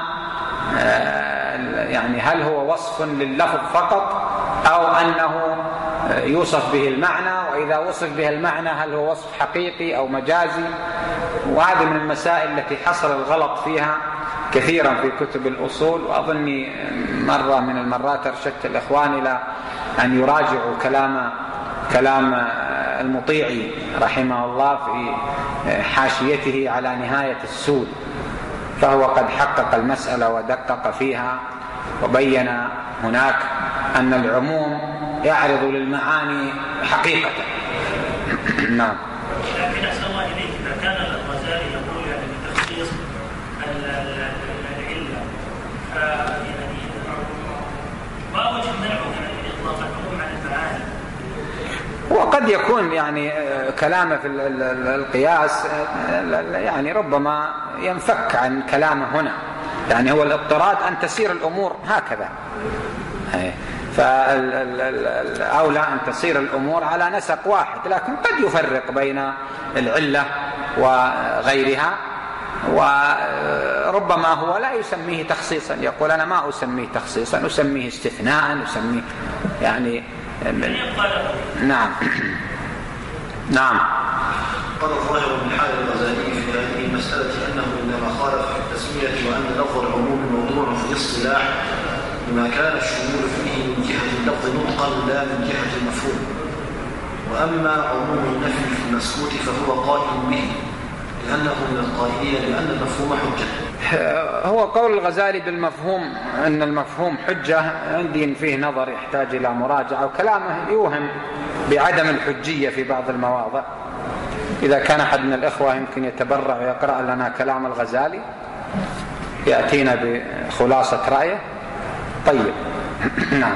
يعني هل هو وصف لللفظ فقط أو أنه يوصف به المعنى، وإذا وصف به المعنى هل هو وصف حقيقي أو مجازي؟ وهذه من المسائل التي حصل الغلط فيها كثيرا في كتب الأصول. وأظني مرة من المرات أرشدت الإخوان إلى أن يراجعوا كلام كلام المطيعي رحمه الله في حاشيته على نهاية السود، فهو قد حقق المسألة ودقق فيها وبين هناك أن العموم يعرض للمعاني حقيقة. نعم. لكن أحسن الله إليك، إذا كان الغزالي يقول يعني بتخصيص العلة، فيعني ما وجه منعه من إطلاق العموم عن المعاني؟ وقد يكون يعني كلامه في القياس يعني ربما ينفك عن كلامه هنا، يعني هو الاضطراد أن تسير الأمور هكذا، فالأولى أن تصير الأمور على نسق واحد، لكن قد يفرق بين العلة وغيرها، وربما هو لا يسميه تخصيصا، يقول أنا ما أسميه تخصيصا، أسميه استثناء، أسميه يعني نعم. نعم. قال الظاهر من حال الغزالي في هذه المسألة أنه إنما خالف في التسمية، وأن لفظ العموم موضوع في الاصطلاح بما كان الشمول فيه من جهة اللفظ نطقا لا من جهة المفهوم، وأما عموم النفي في المسكوت فهو قائل به لأنه من القائلين لأن المفهوم حجة. هو قول الغزالي بالمفهوم أن المفهوم حجة عندي فيه نظر يحتاج إلى مراجعة، وكلامه يوهم بعدم الحجية في بعض المواضع. إذا كان أحد من الإخوة يمكن يتبرع ويقرأ لنا كلام الغزالي يأتينا بخلاصة رأيه. طيب. نعم.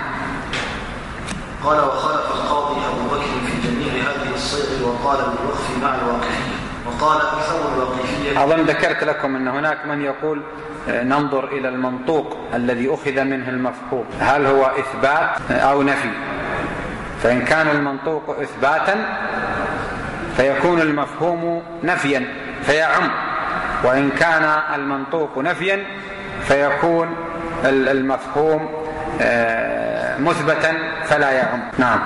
قال وخالف القاضي أبو بكر في جميع هذه الصيغ وقال بالوقف مع الواقفية، وقال أكثر الواقفية. أظن ذكرت لكم أن هناك من يقول ننظر إلى المنطوق الذي أخذ منه المفهوم هل هو إثبات أو نفي، فإن كان المنطوق إثباتا فيكون المفهوم نفيا فيعم، وإن كان المنطوق نفيا فيكون المفهوم مثبتا فلا يعم. نعم.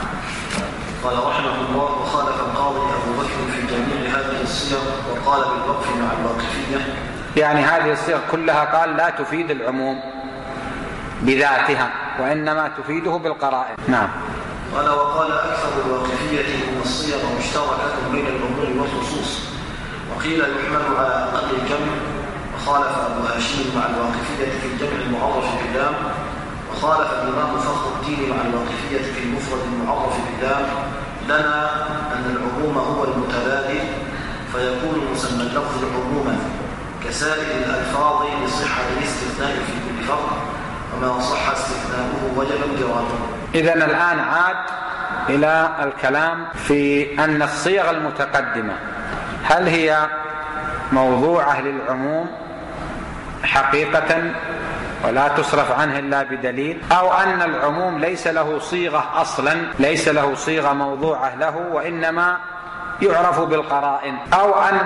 قال رحمه الله وخالف القاضي أبو بكر في جميع هذه الصيغ وقال بالوقف مع الواقفية، يعني هذه الصيغ كلها قال لا تفيد العموم بذاتها وإنما تفيده بالقرائن. نعم. قال وقال أكثر الواقفية إن الصيغ مشتركة بين العموم والخصوص، وقيل يحمل على أقل الجمع، وخالف أبو هاشم مع الواقفية في الجمع المعرف باللام، وخالف الإمام فخر الدين مع الواقفية في المفرد المعرف باللام. لنا أن العموم هو المتبادل، فيكون مسمى اللفظ عموما كسائر الألفاظ لصحة الاستثناء في كل فرق، وما صح استثناؤه وجب انجراده. إذن الآن عاد إلى الكلام في أن الصيغ المتقدمة هل هي موضوعة للعموم حقيقة ولا تصرف عنه إلا بدليل، أو أن العموم ليس له صيغة أصلا، ليس له صيغة موضوعة له وإنما يعرف بالقرائن، أو أن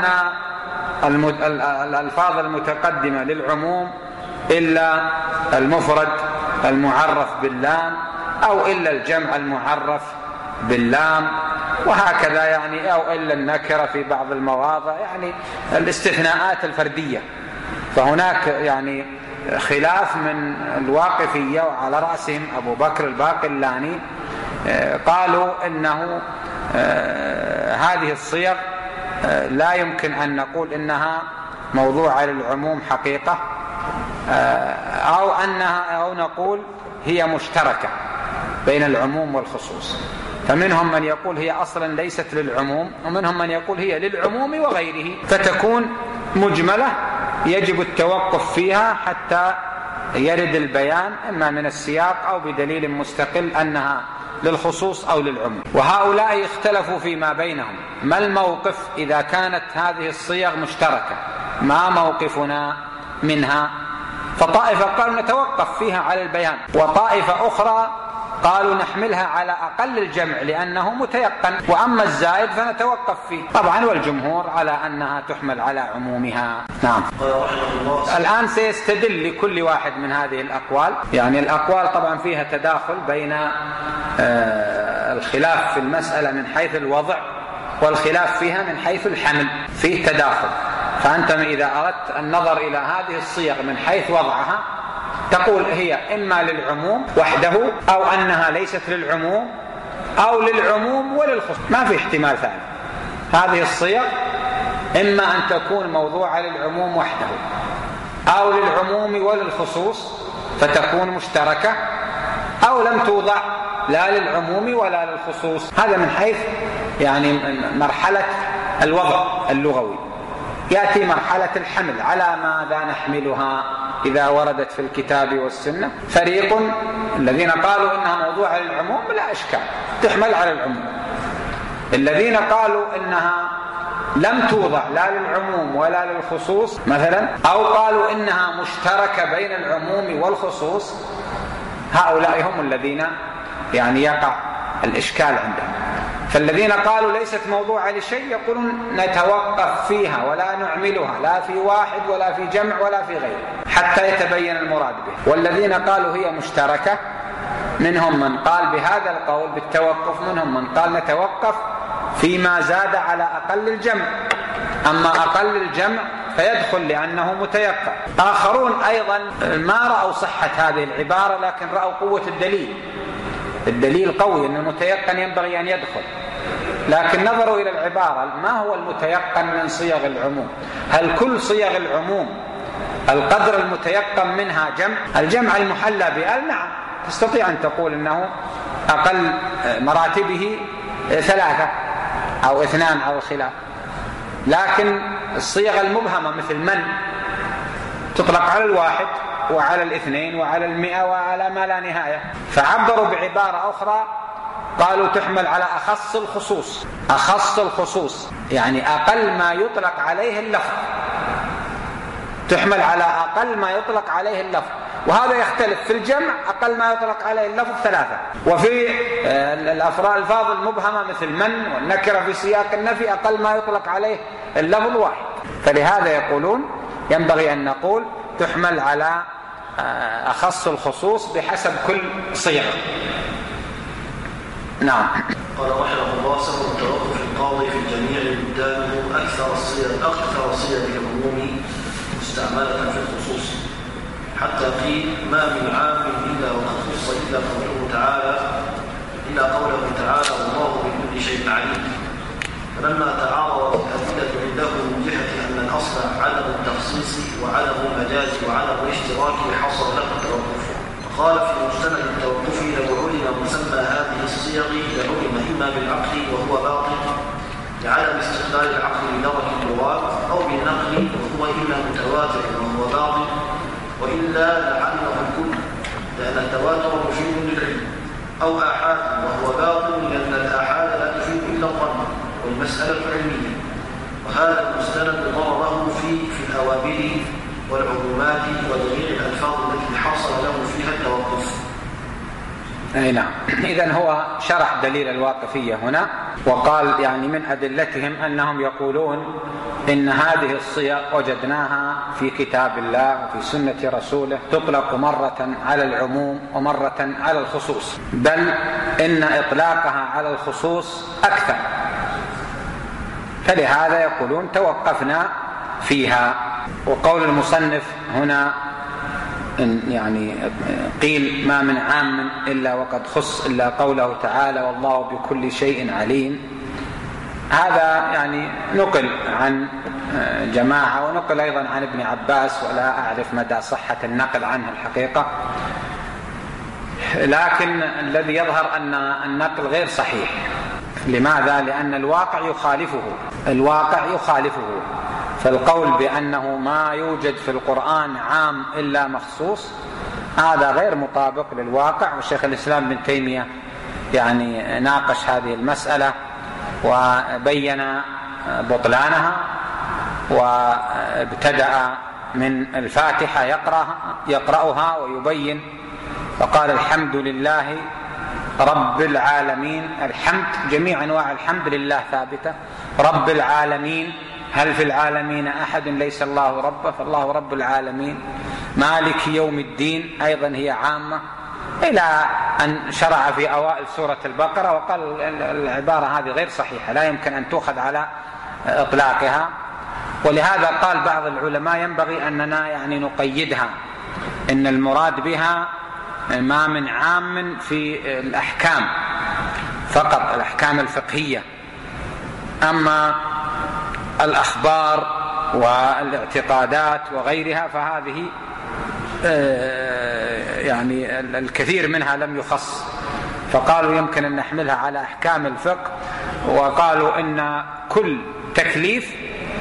الألفاظ المتقدمة للعموم إلا المفرد المعرف باللام أو إلا الجمع المعرف باللام وهكذا، يعني أو إلا النكرة في بعض المواضع، يعني الاستثناءات الفردية. فهناك يعني خلاف من الواقفية وعلى رأسهم أبو بكر الباقلاني، قالوا إنه هذه الصيغ لا يمكن أن نقول إنها موضوعة للعموم حقيقة، أو أنها أو نقول هي مشتركة بين العموم والخصوص. فمنهم من يقول هي أصلا ليست للعموم، ومنهم من يقول هي للعموم وغيره، فتكون مجملة يجب التوقف فيها حتى يرد البيان إما من السياق أو بدليل مستقل أنها للخصوص أو للعموم. وهؤلاء اختلفوا فيما بينهم ما الموقف إذا كانت هذه الصيغ مشتركة، ما موقفنا منها؟ فطائفة قالوا نتوقف فيها على البيان، وطائفة أخرى قالوا نحملها على أقل الجمع لأنه متيقن، وأما الزائد فنتوقف فيه. طبعا والجمهور على أنها تحمل على عمومها. نعم. الآن سيستدل لكل واحد من هذه الأقوال، يعني الأقوال طبعا فيها تداخل بين الخلاف في المسألة من حيث الوضع والخلاف فيها من حيث الحمل، فيه تداخل. فأنت إذا أردت النظر إلى هذه الصيغ من حيث وضعها تقول هي إما للعموم وحده أو أنها ليست للعموم أو للعموم وللخصوص، ما في احتمال ثاني. هذه الصيغ إما أن تكون موضوعة للعموم وحده أو للعموم وللخصوص فتكون مشتركة، أو لم توضع لا للعموم ولا للخصوص. هذا من حيث يعني مرحلة الوضع اللغوي. يأتي مرحلة الحمل، على ماذا نحملها إذا وردت في الكتاب والسنة. فريق الذين قالوا إنها موضوعة للعموم لا إشكال، تحمل على العموم. الذين قالوا إنها لم توضع لا للعموم ولا للخصوص مثلا، أو قالوا إنها مشتركة بين العموم والخصوص، هؤلاء هم الذين يعني يقع الإشكال عندهم. فالذين قالوا ليست موضوعة لشيء يقولون نتوقف فيها ولا نعملها لا في واحد ولا في جمع ولا في غيره حتى يتبين المراد به. والذين قالوا هي مشتركة منهم من قال بهذا القول بالتوقف، منهم من قال نتوقف فيما زاد على أقل الجمع، أما أقل الجمع فيدخل لأنه متيقن. آخرون أيضا ما رأوا صحة هذه العبارة لكن رأوا قوة الدليل، الدليل قوي أن المتيقن ينبغي أن يدخل، لكن نظروا إلى العبارة ما هو المتيقن من صيغ العموم. هل كل صيغ العموم القدر المتيقن منها جمع؟ الجمع المحلى بأل نعم تستطيع أن تقول أنه أقل مراتبه ثلاثة أو اثنان على الخلاف، لكن الصيغ المبهمة مثل من تطلق على الواحد وعلى الاثنين وعلى المئة وعلى ما لا نهاية. فعبروا بعبارة أخرى قالوا تحمل على أخص الخصوص. أخص الخصوص يعني أقل ما يطلق عليه اللفظ، تحمل على أقل ما يطلق عليه اللفظ. وهذا يختلف في الجمع، أقل ما يطلق عليه اللفظ ثلاثة، وفي الألفاظ المبهمة مثل من والنكرة في سياق النفي أقل ما يطلق عليه اللفظ واحد. فلهذا يقولون ينبغي أن نقول تحمل على أخص الخصوص بحسب كل صيغة. نعم. قال رحمه الله سبب التوقف القاضي في الجميع قدامه أكثر الصيغ أكثر صيغ العموم مستعملة في الخصوص، حتى قيل ما من عام إلا وخصوص إلا قوله تعالى إلا قوله تعالى والله بكل شيء عليم. فلما تعارضت الأدلة عنده من جهة أن الأصل عدم التخصيص وعدم المجاز وعدم الاشتراك حصل له التوقف. قال في مستند التوقف لو علم مسمى هذه الصيغ لعلم إما بالعقل وهو باطل لعدم استقلال العقل لدرك اللغات، أو بالنقل وهو إما متواتر وهو باطل، وإلا لعله الكل لأن التواتر مفيد للعلم، أو آحاد وهو باطل لأن الآحاد لا تفيد إلا الظن والمسألة علمية. وهذا المستند ضرره في في الأوامر والعمومات وجميع الألفاظ التي حصل له فيها التوقف. أي نعم. إذن هو شرح دليل الواقفية هنا وقال يعني من أدلتهم أنهم يقولون إن هذه الصيغ وجدناها في كتاب الله وفي سنة رسوله تطلق مرة على العموم ومرة على الخصوص، بل إن إطلاقها على الخصوص أكثر، فلهذا يقولون توقفنا فيها. وقول المصنف هنا إن يعني قيل ما من عام إلا وقد خص إلا قوله تعالى والله بكل شيء عليم، هذا يعني نقل عن جماعة ونقل أيضا عن ابن عباس، ولا أعرف مدى صحة النقل عنه الحقيقة، لكن الذي يظهر أن النقل غير صحيح. لماذا؟ لأن الواقع يخالفه، الواقع يخالفه. فالقول بأنه ما يوجد في القرآن عام إلا مخصوص هذا غير مطابق للواقع، والشيخ الإسلام بن تيمية يعني ناقش هذه المسألة وبين بطلانها، وابتدأ من الفاتحة يقرأها, يقرأها ويبين، فقال الحمد لله رب العالمين، الحمد جميع أنواع الحمد لله ثابتة. رب العالمين، هل في العالمين أحد ليس الله ربه؟ فالله رب العالمين. مالك يوم الدين أيضا هي عامة، إلى أن شرع في أوائل سورة البقرة وقال العبارة هذه غير صحيحة، لا يمكن أن تؤخذ على إطلاقها. ولهذا قال بعض العلماء ينبغي أننا يعني نقيدها، إن المراد بها ما من عام في الأحكام فقط، الأحكام الفقهية. أما الأخبار والاعتقادات وغيرها فهذه يعني الكثير منها لم يخص، فقالوا يمكن أن نحملها على أحكام الفقه. وقالوا إن كل تكليف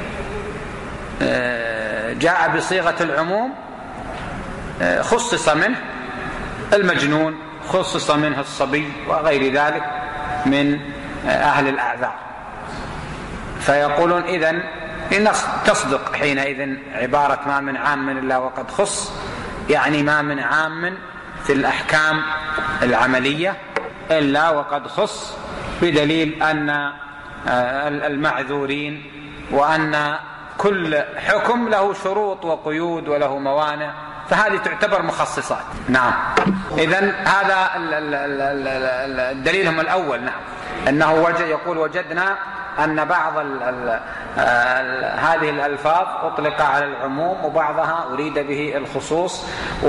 جاء بصيغة العموم خصص منه المجنون، خصص منه الصبي وغير ذلك من أهل الأعذار. فيقولون إذن تصدق حينئذ عبارة ما من عام إلا وقد خص، يعني ما من عام في الأحكام العملية إلا وقد خص، بدليل أن المعذورين وأن كل حكم له شروط وقيود وله موانع، فهذه تعتبر مخصصات. نعم. إذن هذا الدليلهم الأول. نعم، أنه وجد يقول وجدنا أن بعض ال ال ال هذه الألفاظ أطلق على العموم وبعضها أريد به الخصوص،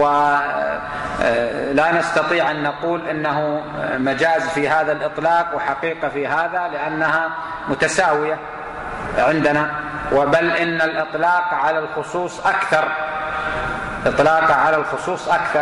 ولا نستطيع أن نقول أنه مجاز في هذا الإطلاق وحقيقة في هذا، لأنها متساوية عندنا، وبل إن الإطلاق على الخصوص أكثر، إطلاق على الخصوص أكثر.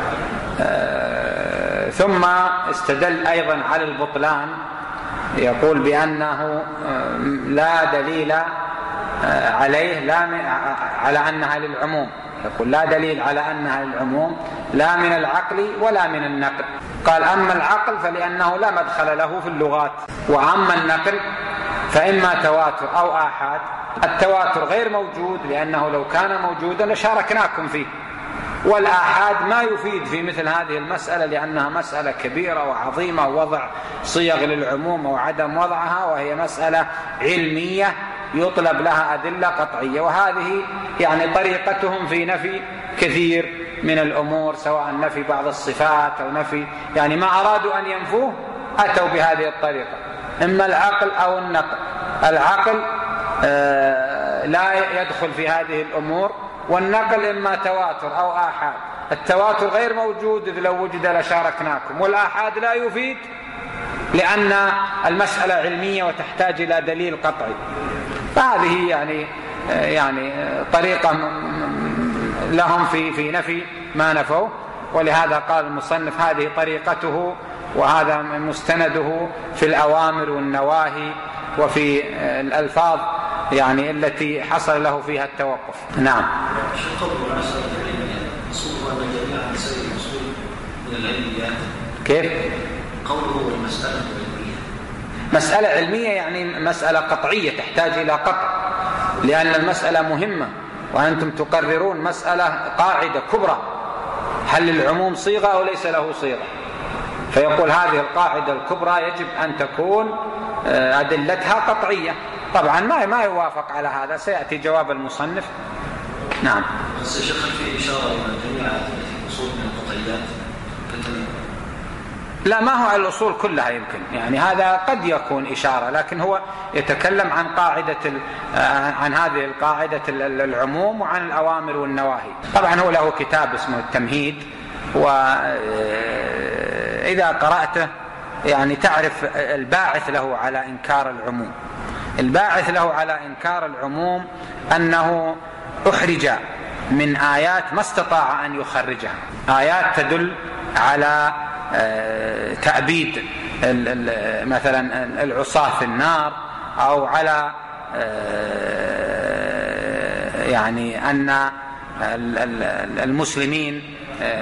ثم استدل أيضا على البطلان، يقول بأنه لا دليل عليه، لا على أنها للعموم، يقول لا دليل على أنها للعموم لا من العقل ولا من النقل. قال أما العقل فلأنه لا مدخل له في اللغات، وأما النقل فإما تواتر أو آحاد. التواتر غير موجود، لأنه لو كان موجودا لشاركناكم فيه، والآحاد ما يفيد في مثل هذه المسألة، لأنها مسألة كبيرة وعظيمة، ووضع صيغ للعموم وعدم وضعها، وهي مسألة علمية يطلب لها أدلة قطعية. وهذه يعني طريقتهم في نفي كثير من الأمور، سواء نفي بعض الصفات أو نفي، يعني ما أرادوا أن ينفوه أتوا بهذه الطريقة، إما العقل أو النقل. العقل آه لا يدخل في هذه الأمور، والنقل إما تواتر أو آحاد. التواتر غير موجود، إذ لو وجد لشاركناكم، والآحاد لا يفيد لأن المسألة علمية وتحتاج إلى دليل قطعي. فهذه يعني يعني طريقة لهم في في نفي ما نفوه، ولهذا قال المصنف هذه طريقته وهذا مستنده في الأوامر والنواهي وفي الألفاظ يعني التي حصل له فيها التوقف. نعم. كيف؟ قوله المسألة علمية، مسألة علمية يعني مسألة قطعية تحتاج إلى قطع، لأن المسألة مهمة، وأنتم تقررون مسألة قاعدة كبرى، هل العموم صيغة أو ليس له صيغة؟ فيقول هذه القاعدة الكبرى يجب أن تكون أدلتها قطعية. طبعا ما ما يوافق على هذا، سيأتي جواب المصنف. نعم. بس شيخ في إشارة إلى جميع الأصول من القطعيات. لا، ما هو على الأصول كلها يمكن، يعني هذا قد يكون إشارة، لكن هو يتكلم عن قاعدة عن هذه القاعدة العموم وعن الأوامر والنواهي. طبعا هو له كتاب اسمه التمهيد، وإذا قرأته يعني تعرف الباعث له على إنكار العموم. الباعث له على إنكار العموم أنه أحرج من آيات ما استطاع أن يخرجها، آيات تدل على تأبيد مثلا العصاة في النار، أو على يعني أن المسلمين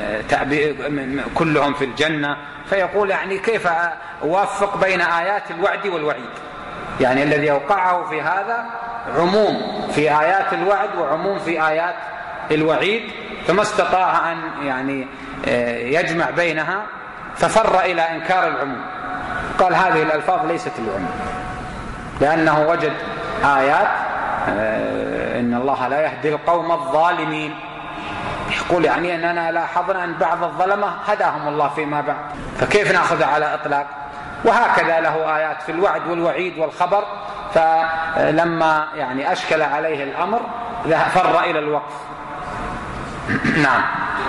كلهم في الجنة. فيقول يعني كيف أوفق بين آيات الوعد والوعيد؟ يعني الذي أوقعه في هذا عموم في آيات الوعد وعموم في آيات الوعيد، فما استطاع أن يعني يجمع بينها، ففر إلى إنكار العموم، قال هذه الألفاظ ليست للعموم، لأنه وجد آيات إن الله لا يهدي القوم الظالمين، يقول يعني أننا لاحظنا أن بعض الظلمة هداهم الله فيما بعد، فكيف نأخذ على إطلاق؟ وهكذا له آيات في الوعد والوعيد والخبر، فلما يعني أشكل عليه الأمر فر إلى الوقف. نعم.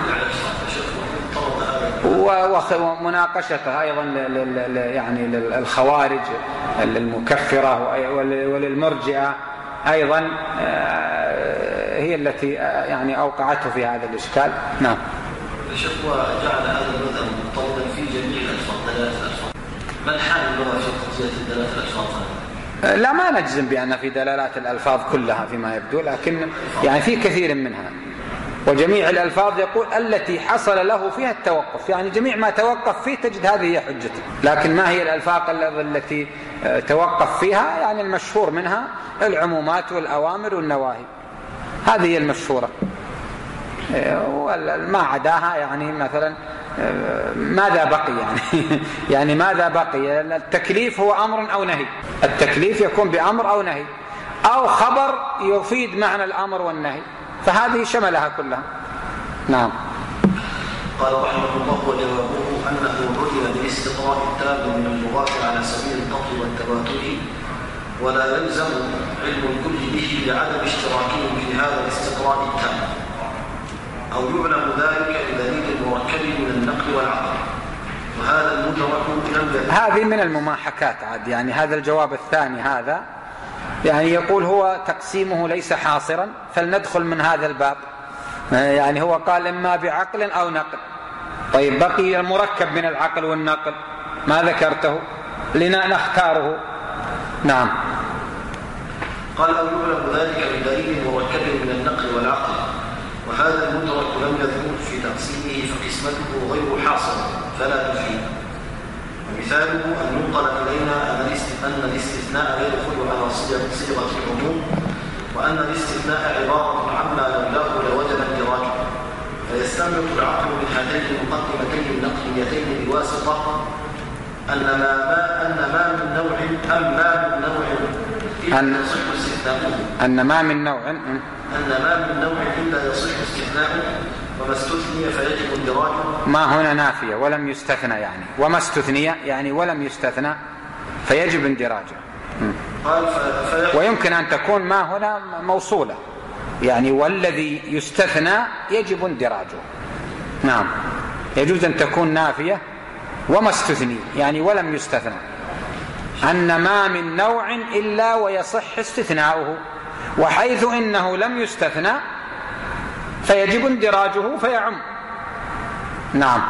ومناقشته أيضا يعني للخوارج المكفرة وللمرجئة أيضا هي التي يعني أوقعته في هذا الإشكال. نعم. الشيخ جعل هذا المذهب مضطردا في جميع الألفاظ ثلاث ألفاظ، ما الحال اللغة في قضية الثلاث الألفاظ؟ لا، ما نجزم بأن في دلالات الألفاظ كلها فيما يبدو، لكن يعني في كثير منها. وجميع الألفاظ يقول التي حصل له فيها التوقف، يعني جميع ما توقف فيه تجد هذه هي حجته. لكن ما هي الألفاظ التي توقف فيها؟ يعني المشهور منها العمومات والأوامر والنواهي، هذه هي المشهورة. وما عداها يعني مثلا ماذا بقي يعني يعني ماذا بقي؟ التكليف هو أمر أو نهي، التكليف يكون بأمر أو نهي أو خبر يفيد معنى الأمر والنهي، فهذه شملها كلها. نعم. قال رحمه الله وجوابه أنه علم بالاستقراء التام من اللغات على سبيل القطع والتباتر، ولا يلزم علم الكل به لعدم اشتراكهم في هذا الاستقراء التام، أو يعلم ذلك بدليل مركب من النقل والعقل، وهذا المدرك لم. هذه من المماحكات عاد، يعني هذا الجواب الثاني هذا يعني يقول هو تقسيمه ليس حاصرا، فلندخل من هذا الباب. يعني هو قال إما بعقل أو نقل، طيب بقي المركب من العقل والنقل ما ذكرته لنختاره. نعم. قال أو يعلم ذلك بدليل مركب من النقل والعقل، وهذا المدرك لم يثبت في تقسيمه فقسمته غير حاصر فلا تفيد. ومثاله أن ينقل إلينا أن الاستثناء يدخل على صيغة العموم، وأن الاستثناء عبارة عما لولاه لوجب اندراجه، فيستنبط العقل من هاتين المقدمتين النقليتين بواسطة أن ما ما أن ما من نوع أم ما من نوع إلا يصح استثناؤه أن ما من نوع أن ما من نوع إلا يصح استثناؤه، وما استثني فيجب اندراجه. ما هنا نافية ولم يستثنى، يعني وما استثني يعني ولم يستثنى فيجب اندراجه. قال ويمكن أن تكون ما هنا موصولة، يعني والذي يستثنى يجب اندراجه. نعم. يجوز أن تكون نافية وما استثني يعني ولم يستثنى، أن ما من نوع إلا ويصح استثناؤه، وحيث إنه لم يستثنى فيجب اندراجه فيعم. نعم.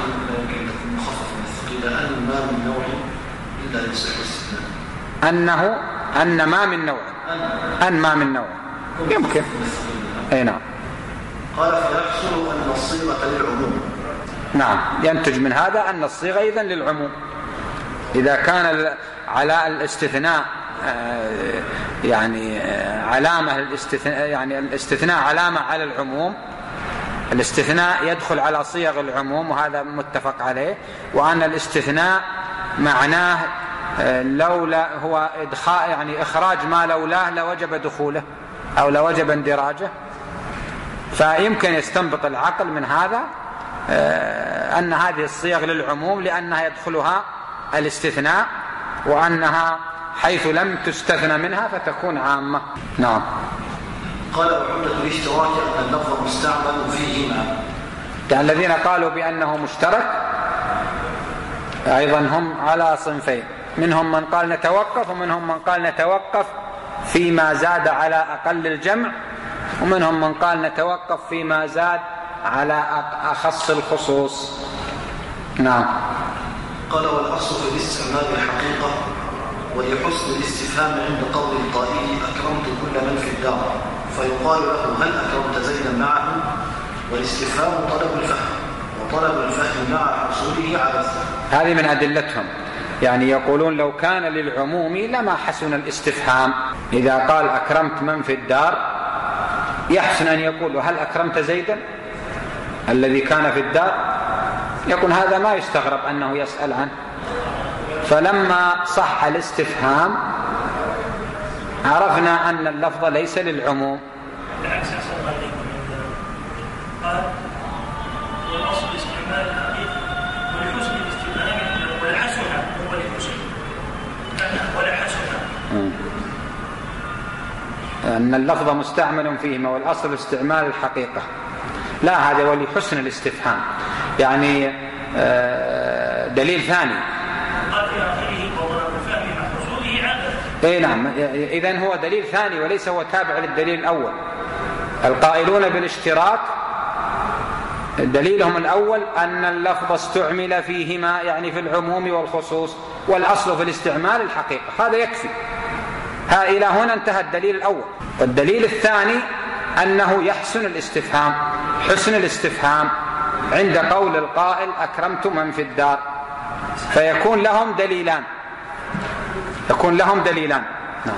أن ما من نوع إلا يصح استثناؤه، أنه أن ما من نوع أن ما من نوع يمكن. أي نعم. قال فيحصل أن الصيغة للعموم. نعم. ينتج من هذا أن الصيغة إذن للعموم، إذا كان على الاستثناء يعني علامة الاستثناء، يعني الاستثناء علامة على العموم، الاستثناء يدخل على صيغ العموم وهذا متفق عليه، وأن الاستثناء معناه لولا هو إدخاء يعني إخراج ما لولاه لوجب دخوله أو لوجب اندراجه، فيمكن يستنبط العقل من هذا أن هذه الصيغ للعموم لأنها يدخلها الاستثناء، وأنها حيث لم تستثنى منها فتكون عامة. نعم. قال وعمدة الاشتراك أن اللفظ مستعمل فيهما، يعني الذين قالوا بأنه مشترك أيضا هم على صنفين، منهم من قال نتوقف ومنهم من قال نتوقف فيما زاد على أقل الجمع، ومنهم من قال نتوقف فيما زاد على أخص الخصوص. نعم. قال والأصل في الاستعمال الحقيقة، ولحسن الاستفهام عند قول القائل أكرمت كل من في الدار، فيقال له هل أكرمت زيدا معه؟ والاستفهام طلب الفهم، وطلب الفهم مع حصوله عبث. هذه من أدلتهم، يعني يقولون لو كان للعموم لما حسن الاستفهام، إذا قال أكرمت من في الدار يحسن أن يقول هل أكرمت زيدا الذي كان في الدار، يكون هذا ما يستغرب أنه يسأل عنه. فلما صح الاستفهام عرفنا أن اللفظ ليس للعموم. بالعكس أحسن الله عليكم، قال والأصل استعمال الحقيقة ولحسن الاستفهام والحسن هو لحسن ولا حسن، أن اللفظ مستعمل فيهما والأصل استعمال الحقيقة. لا، هذا ولحسن الاستفهام، يعني دليل ثاني. اي نعم، إذن هو دليل ثاني وليس هو تابع للدليل الأول. القائلون بالاشتراك دليلهم الأول أن اللفظ استعمل فيهما، يعني في العموم والخصوص، والأصل في الاستعمال الحقيقة. هذا يكفي. ها إلى هنا انتهى الدليل الأول. والدليل الثاني أنه يحسن الاستفهام، حسن الاستفهام عند قول القائل أكرمت من في الدار، فيكون لهم دليلان، يكون لهم دليلان. نعم.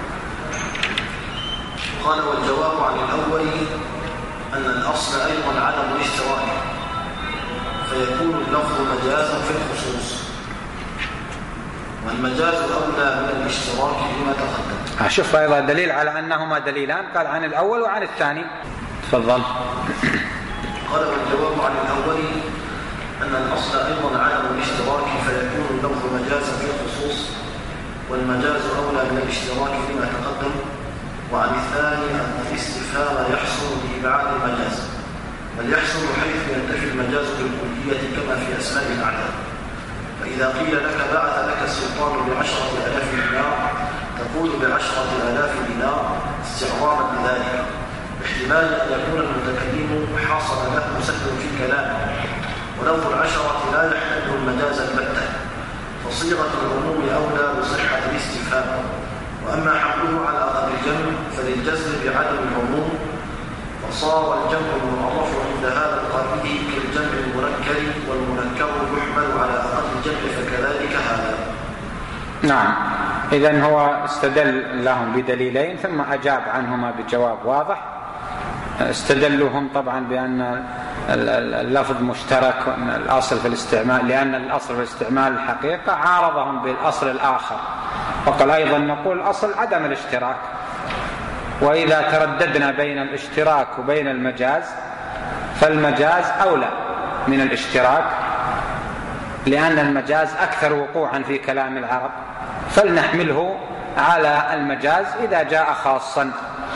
قال والجواب عن الأول أن الأصل أيضا عدم الاشتراك، فيكون اللفظ مجازا في الخصوص، والمجاز أولى من الاشتراك بما تقدم. شوف أيضا دليل على أنهما دليلان، قال عن الأول وعن الثاني. تفضل. قال والجواب عن الأول أن الأصل أيضا عدم الاشتراك، فيكون اللفظ مجازا في الخصوص، والمجاز أولى من الاشتراك فيما تقدم. وعن الثاني أن الاستفهام يحصل بإبعاد المجاز، بل يحصل حيث ينتفي المجاز بالكلية كما في أسماء الأعلام. فإذا قيل لك بعث لك السلطان بعشرة آلاف دينار، تقول بعشرة آلاف دينار استعظاما بذلك، باحتمال أن يكون المتكلم حاصل له سهل في كلامه، ولفظ العشرة لا يحتمل المجاز البتة، فصيغة العموم أولى بصحة الاستفهام. وأما حمله على أقل الجمع فللجزم بعدم العموم، فصار الجمع المعرف عند هذا القائل كالجمع المنكر، والمنكر يحمل على أقل الجمع فكذلك هذا. نعم، إذن هو استدل لهم بدليلين ثم أجاب عنهما بجواب واضح. استدلوهم طبعا بأن اللفظ مشترك وأن الأصل في الاستعمال، لأن الأصل في الاستعمال الحقيقة، عارضهم بالأصل الآخر، وقال أيضا نقول الأصل عدم الاشتراك. وإذا ترددنا بين الاشتراك وبين المجاز فالمجاز أولى من الاشتراك، لأن المجاز أكثر وقوعا في كلام العرب، فلنحمله على المجاز إذا جاء خاصا.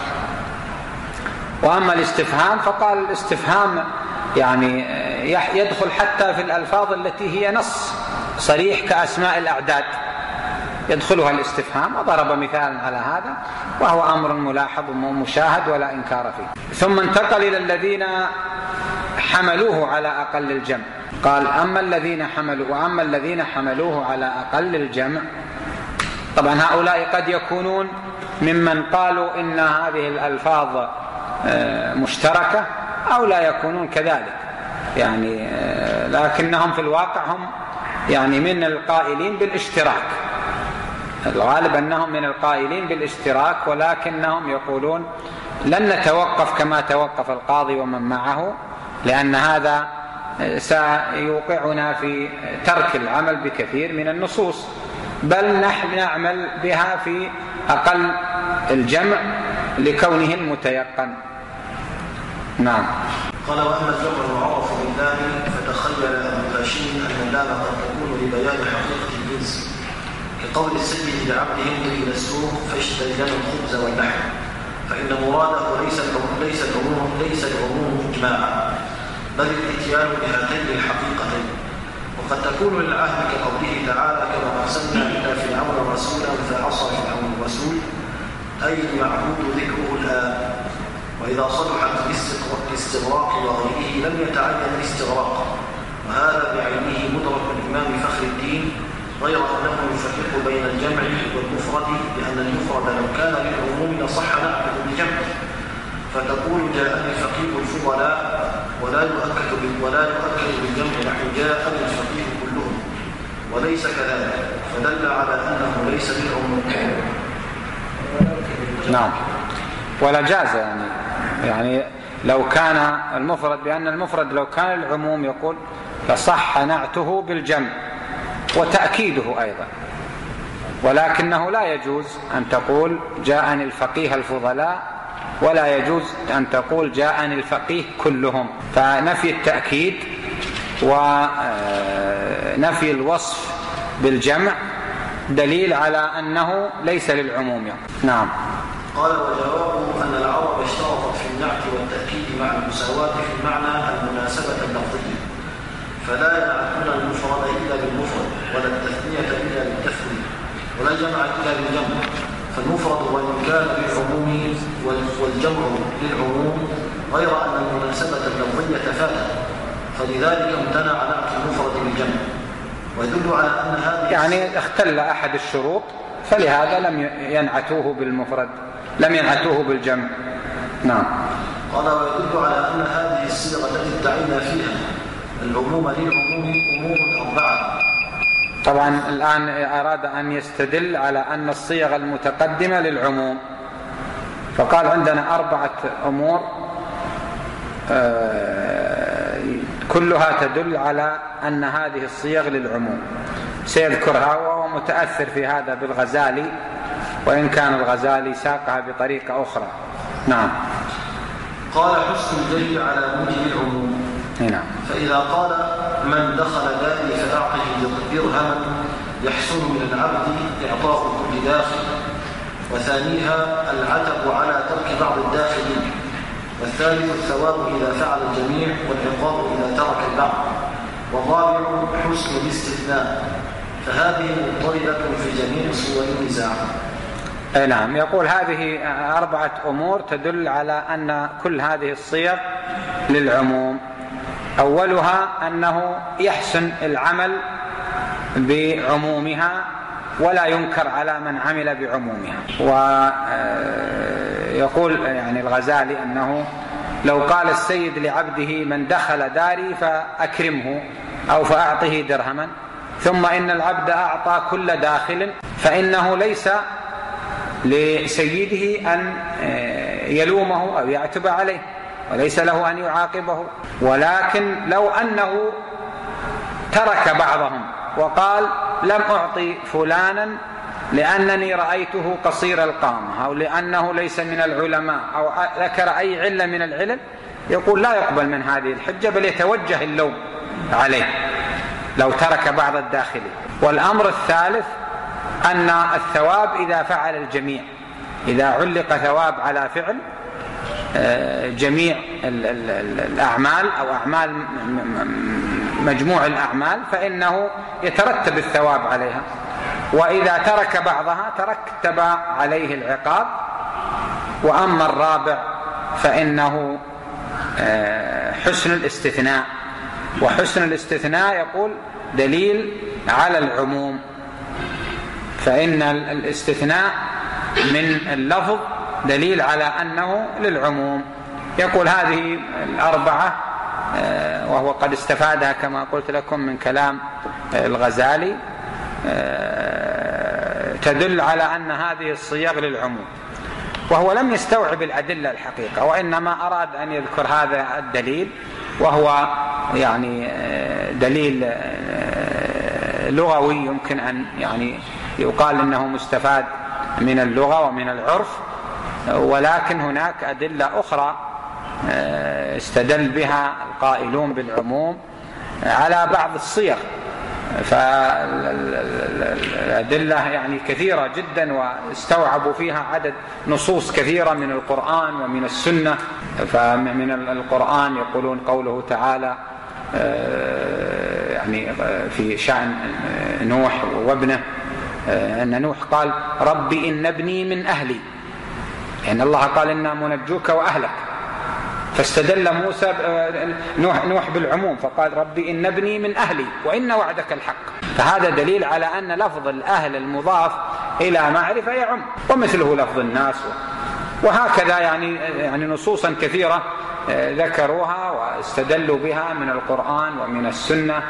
وأما الاستفهام فقال الاستفهام يعني يدخل حتى في الألفاظ التي هي نص صريح كأسماء الأعداد، يدخلها الاستفهام، وضرب مثالا على هذا، وهو أمر ملاحظ ومشاهد ولا إنكار فيه. ثم انتقل إلى الذين حملوه على أقل الجمع، قال أما الذين حملوا وأما الذين حملوه على أقل الجمع. طبعا هؤلاء قد يكونون ممن قالوا إن هذه الألفاظ مشتركة، أو لا يكونون كذلك، يعني لكنهم في الواقع هم يعني من القائلين بالاشتراك. الغالب أنهم من القائلين بالاشتراك، ولكنهم يقولون لن نتوقف كما توقف القاضي ومن معه، لأن هذا سيوقعنا في ترك العمل بكثير من النصوص، بل نحن نعمل بها في أقل الجمع لكونه المتيقن. نعم. قال وأما الجمع المعرف باللام فتخيل ابن هاشم أن اللام قد تكون لبيان حقيقة الجنس، كقول السيد لعبده امضي إلى السوق فاشتري لنا الخبز واللحم، فإن مراده ليس ليس العموم ليس العموم إجماعا، بل الاتيان بهاتين الحقيقتين. وقد تكون للعهد كقوله تعالى كما أرسلنا إلى فرعون رسولا فعصى فرعون الرسول، أي المعبود ذكره الآن. وإذا صلحت الاستغراق وغيره لم يتعين الاستغراق، وهذا بعينه مدرك الإمام فخر الدين، غير أنه يفرق بين الجمع والمفرد، لأن المفرد لو كان للعموم لصح نعمل بالجمع، فتقول جاءني الفقيه الفضلاء، ولا يؤكد ولا يؤكد بالجمع نحو جاءني الفقيه كلهم، وليس كذلك، فدل على أنه ليس للعموم. نعم، ولا جاز يعني يعني لو كان المفرد، بأن المفرد لو كان العموم يقول فصح نعته بالجمع وتأكيده أيضا، ولكنه لا يجوز أن تقول جاءني الفقيه الفضلاء، ولا يجوز أن تقول جاءني الفقيه كلهم. فنفي التأكيد ونفي الوصف بالجمع دليل على أنه ليس للعموم. نعم. قال وجوابه أن العرب اشترطت في النعت والتأكيد مع المساواة في المعنى المناسبة اللفظية، فلا ينعتون المفرد إلا بالمفرد، ولا التثنية إلا بالتثنية، ولا الجمع إلا بالجمع، فالمفرد وإن كان بالعموم والجمع للعموم غير أن المناسبة اللفظية فاتت، فلذلك امتنع نعت المفرد بالجمع. ويدل على أن هذه يعني اختل أحد الشروط، فلهذا لم ينعتوه بالمفرد، لم ينعتوه بالجمع. نعم. قال ويدل على أن هذه الصيغة التي ادعينا فيها العموم للعموم أمور أربعة. طبعا الآن أراد أن يستدل على أن الصيغ المتقدمة للعموم، فقال عندنا أربعة أمور كلها تدل على أن هذه الصيغ للعموم، سيذكرها، وهو متأثر في هذا بالغزالي، وإن كان الغزالي ساقها بطريقة أخرى. نعم. قال حسن الجري على موجب العموم. نعم. فإذا قال من دخل داري فأعطه درهما يحسن من العبد إعطاء كل داخل، وثانيها العتب على ترك بعض الداخلين، والثالث الثواب إذا فعل الجميع والعقاب إذا ترك البعض، والرابع حسن الاستثناء، فهذه مضطردة في جميع صور النزاع. نعم. يقول هذه أربعة أمور تدل على أن كل هذه الصيغ للعموم. أولها أنه يحسن العمل بعمومها ولا ينكر على من عمل بعمومها. ويقول يعني الغزالي أنه لو قال السيد لعبده من دخل داري فأكرمه أو فأعطه درهما، ثم إن العبد أعطى كل داخل، فإنه ليس لسيده أن يلومه أو يعتب عليه، وليس له أن يعاقبه. ولكن لو أنه ترك بعضهم وقال لم أعطي فلانا لأنني رأيته قصير القامة، أو لأنه ليس من العلماء، أو ذكر أي علة من العلل، يقول لا يقبل من هذه الحجة، بل يتوجه اللوم عليه لو ترك بعض الداخلين. والأمر الثالث أن الثواب إذا فعل الجميع، إذا علق ثواب على فعل جميع الأعمال أو أعمال مجموع الأعمال، فإنه يترتب الثواب عليها، وإذا ترك بعضها ترتب عليه العقاب. وأما الرابع فإنه حسن الاستثناء، وحسن الاستثناء يقول دليل على العموم، فإن الاستثناء من اللفظ دليل على أنه للعموم. يقول هذه الأربعة، وهو قد استفادها كما قلت لكم من كلام الغزالي، تدل على أن هذه الصيغ للعموم، وهو لم يستوعب الأدلة الحقيقة، وإنما أراد أن يذكر هذا الدليل، وهو يعني دليل لغوي يمكن أن يعني يقال إنه مستفاد من اللغة ومن العرف، ولكن هناك أدلة أخرى استدل بها القائلون بالعموم على بعض الصيغ، فالأدلة يعني كثيرة جدا، واستوعبوا فيها عدد نصوص كثيرة من القرآن ومن السنة. فمن القرآن يقولون قوله تعالى يعني في شأن نوح وابنه، أن نوح قال ربي إن ابني من أهلي، يعني الله قال إنا منجوك وأهلك، فاستدل موسى نوح, نوح بالعموم فقال ربي إن ابني من أهلي وإن وعدك الحق. فهذا دليل على أن لفظ الأهل المضاف إلى معرفة يعم، ومثله لفظ الناس، وهكذا يعني يعني نصوصا كثيرة ذكروها واستدلوا بها من القرآن ومن السنة،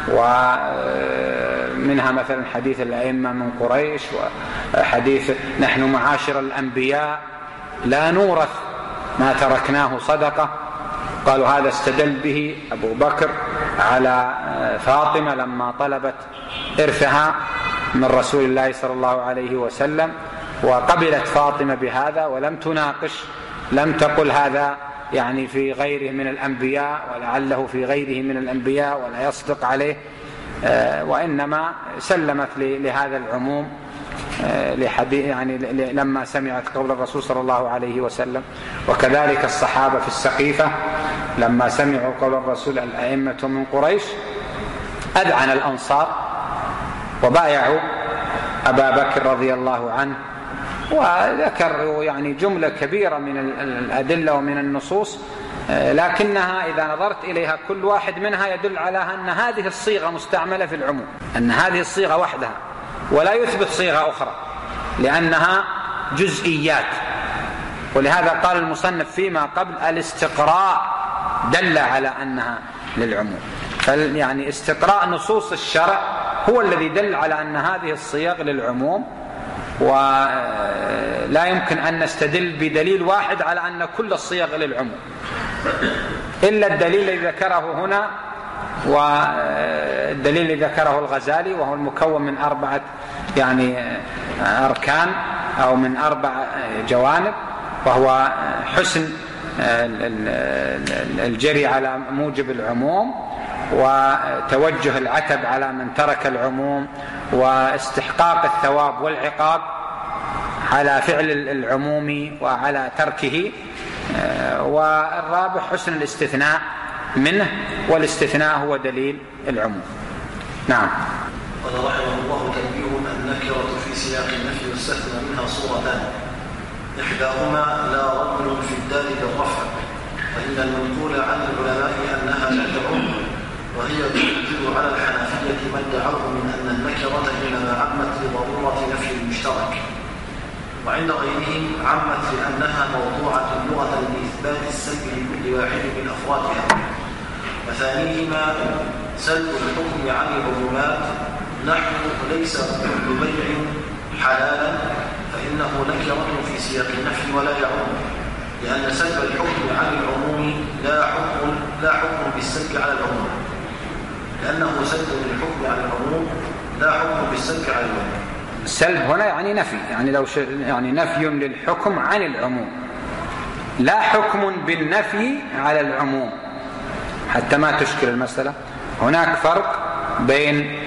ومنها مثلا حديث الأئمة من قريش، وحديث نحن معاشر الأنبياء لا نورث ما تركناه صدقة، قالوا هذا استدل به أبو بكر على فاطمة لما طلبت إرثها من رسول الله صلى الله عليه وسلم، وقبلت فاطمة بهذا ولم تناقش، لم تقل هذا يعني في غيره من الأنبياء ولعله في غيره من الأنبياء ولا يصدق عليه، وإنما سلمت لهذا العموم لحديث يعني لما سمعت قول الرسول صلى الله عليه وسلم. وكذلك الصحابة في السقيفة لما سمعوا قول الرسول الأئمة من قريش أذعن الأنصار وبايعوا أبا بكر رضي الله عنه، وذكر يعني جملة كبيرة من الأدلة ومن النصوص، لكنها إذا نظرت إليها كل واحد منها يدل على أن هذه الصيغة مستعملة في العموم، أن هذه الصيغة وحدها ولا يثبت صيغة أخرى لأنها جزئيات. ولهذا قال المصنف فيما قبل الاستقراء دل على أنها للعموم، يعني استقراء نصوص الشرع هو الذي دل على أن هذه الصيغ للعموم، ولا يمكن أن نستدل بدليل واحد على أن كل الصيغ للعموم إلا الدليل الذي ذكره هنا، والدليل الذي ذكره الغزالي وهو المكون من أربعة يعني أركان أو من أربع جوانب، وهو حسن الجري على موجب العموم، وتوجه العتب على من ترك العموم، واستحقاق الثواب والعقاب على فعل العموم وعلى تركه، والرابع حسن الاستثناء منه، والاستثناء هو دليل العموم. نعم. قال رحمه الله تنبيه النكرة في سياق النفي واستثنى منها صورتان، إحداهما لا رجل في الدال بالرفع، فإن المنقول عن العلماء أنها لا تعم، وهي تؤكد على الحنفية ما ادعوه من أن النكرة إنما عمت لضرورة نفي المشترك، وعند غيرهم عمت لأنها موضوعة لغة لإثبات السلب لكل واحد من أفرادها. وثانيهما سلب الحكم عن العمومات، نحو ليس كل بيع حلالا فإنه نكرة في سياق النفي ولا يعم، لأن سلب الحكم عن العموم لا حكم لا حكم بالسلب على العموم، لأنه سلب الحكم عن العموم لا حكم بالسلب على العموم. السلب هنا يعني نفي، يعني لو ش... يعني نفي للحكم عن العموم، لا حكم بالنفي على العموم، حتى ما تشكل المسألة. هناك فرق بين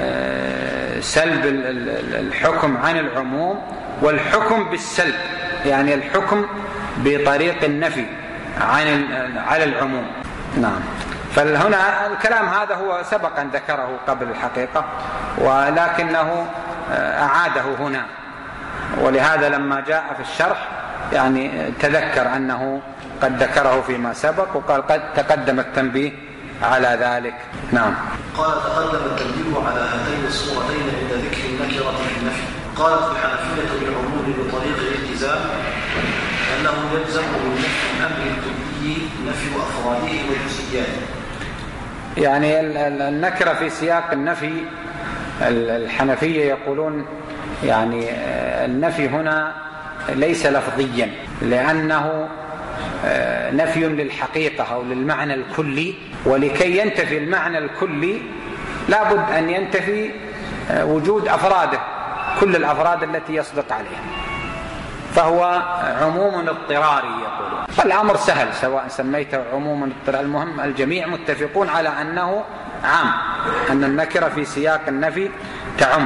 سلب الحكم عن العموم والحكم بالسلب، يعني الحكم بطريق النفي عن على العموم. نعم. فهنا الكلام هذا هو سبق أن ذكره قبل الحقيقة، ولكنه أعاده هنا، ولهذا لما جاء في الشرح يعني تذكر أنه قد ذكره فيما سبق، وقال قد تقدم التنبيه على ذلك. نعم. قال تقدم التنبيه على هاتين الصورتين عند ذكر النكرة في النفي. قالت الحنفية بالعموم بطريق الالتزام أنه يلزم من نفي الأمر الكلي نفي أفراده وجزئياته. يعني النكرة في سياق النفي الحنفية يقولون يعني النفي هنا ليس لفظيا، لأنه نفي للحقيقة أو للمعنى الكلي، ولكي ينتفي المعنى الكلي لابد أن ينتفي وجود أفراده، كل الأفراد التي يصدق عليها، فهو عموم اضطراري يقولون. فالأمر سهل سواء سميته عموم اضطراري، المهم الجميع متفقون على أنه عام، أن النكرة في سياق النفي تعم.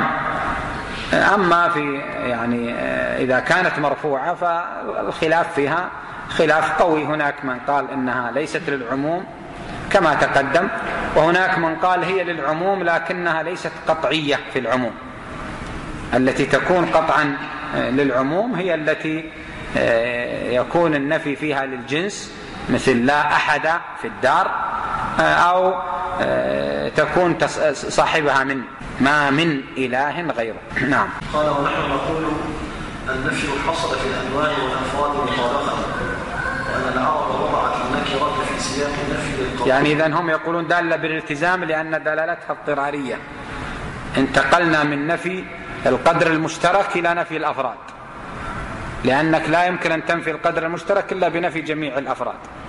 أما في يعني إذا كانت مرفوعة فالخلاف فيها خلاف قوي، هناك من قال إنها ليست للعموم كما تقدم، وهناك من قال هي للعموم لكنها ليست قطعية في العموم. التي تكون قطعا للعموم هي التي يكون النفي فيها للجنس، مثل لا أحد في الدار، أو تكون صاحبها من ما من إله غيره. نعم. قال ونحن نقول النفي حصل في الأنواع والأفراد مطابقة، وأن العرب وضعت النكرة في سياق النفي للقول. يعني إذن هم يقولون دالة بالالتزام لأن دلالتها اضطرارية، انتقلنا من نفي القدر المشترك إلى نفي الأفراد، لأنك لا يمكن أن تنفي القدر المشترك إلا بنفي جميع الأفراد.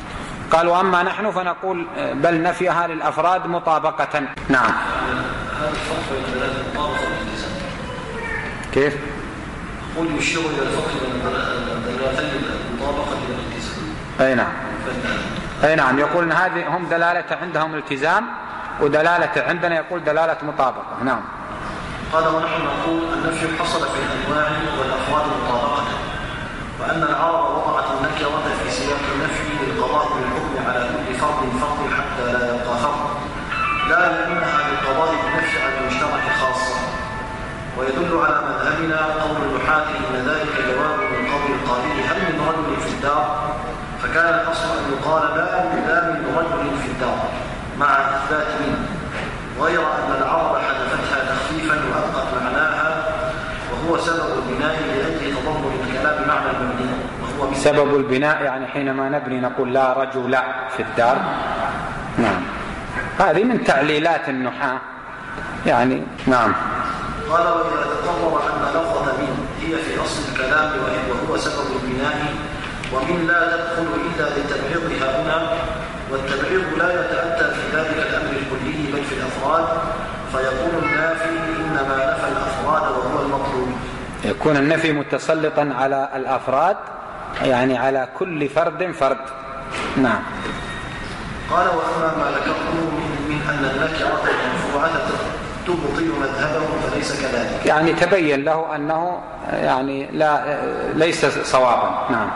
قالوا أما نحن فنقول بل نفيها للأفراد مطابقة. نعم. هذا الفرق بين دلالة المطابقة والالتزام. كيف؟ قل يشير إلى الفرق بين دلالتين المطابقة والالتزام. أي نعم. أي نعم، يقول إن هذه هم دلالة عندهم التزام ودلالة عندنا يقول دلالة مطابقة. نعم. قال ونحن نقول النفي حصل في الأنواع والأفراد مطابقة، وأن العرب وضعت النكرة في سياق النفي للقضاء بالحكم على كل فرد فرد حتى لا يبقى فرد، لا لأنها للقضاء بالنفي على المشترك خاصة. ويدل على مذهبنا قول النحاة إن ذلك جواب من قول القائل هل من رجل في الدار، فكان الأصل أن يقال لا لا من رجل في الدار مع إثبات منه، غير أن العرب حذفتها تخفيفا وأبقت معناها، وهو سبب البناء لأجل تضمن الكلام معنى المبني. وهو سبب البناء يعني حينما نبني نقول لا رجل في الدار. نعم. هذه من تعليلات النحاة يعني. نعم. قال وإذا تقرر أن لفظة من هي في أصل الكلام وهو سبب البناء، ومن لا تدخل إلا لتبعيضها هنا، والتبعيض لا يتأتى في ذلك الأمر الكلي بل في الأفراد، فيكون النافي إنما نفى الأفراد وهو المطلوب. يكون النفي متسلطا على الأفراد يعني على كل فرد فرد. نعم. قال وأما ما ذكرته من أن النكرة المرفوعة تبطل مذهبه فليس كذلك، يعني تبين له أنه يعني لا ليس صوابا. نعم.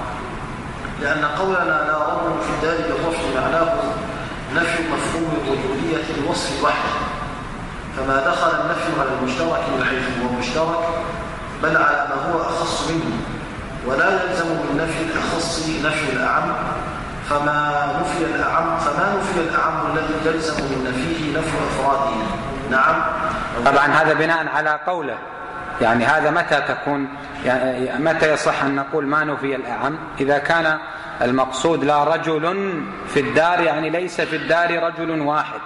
لأن قولنا لا رجل في الدار بالرفع معناه نفي مفهوم الرجولية بالوصف وحده، فما دخل النفي على المشترك من حيث هو مشترك بل على ما هو أخص منه، ولا يلزم من نفي الأخص نفي الأعم، فما نفي الأعم فما نفي الأعم الذي يلزم من نفيه نفي أفراده. نعم. طبعا هذا بناء على قوله، يعني هذا متى تكون يعني متى يصح أن نقول ما نفي الأعم؟ إذا كان المقصود لا رجل في الدار يعني ليس في الدار رجل واحد،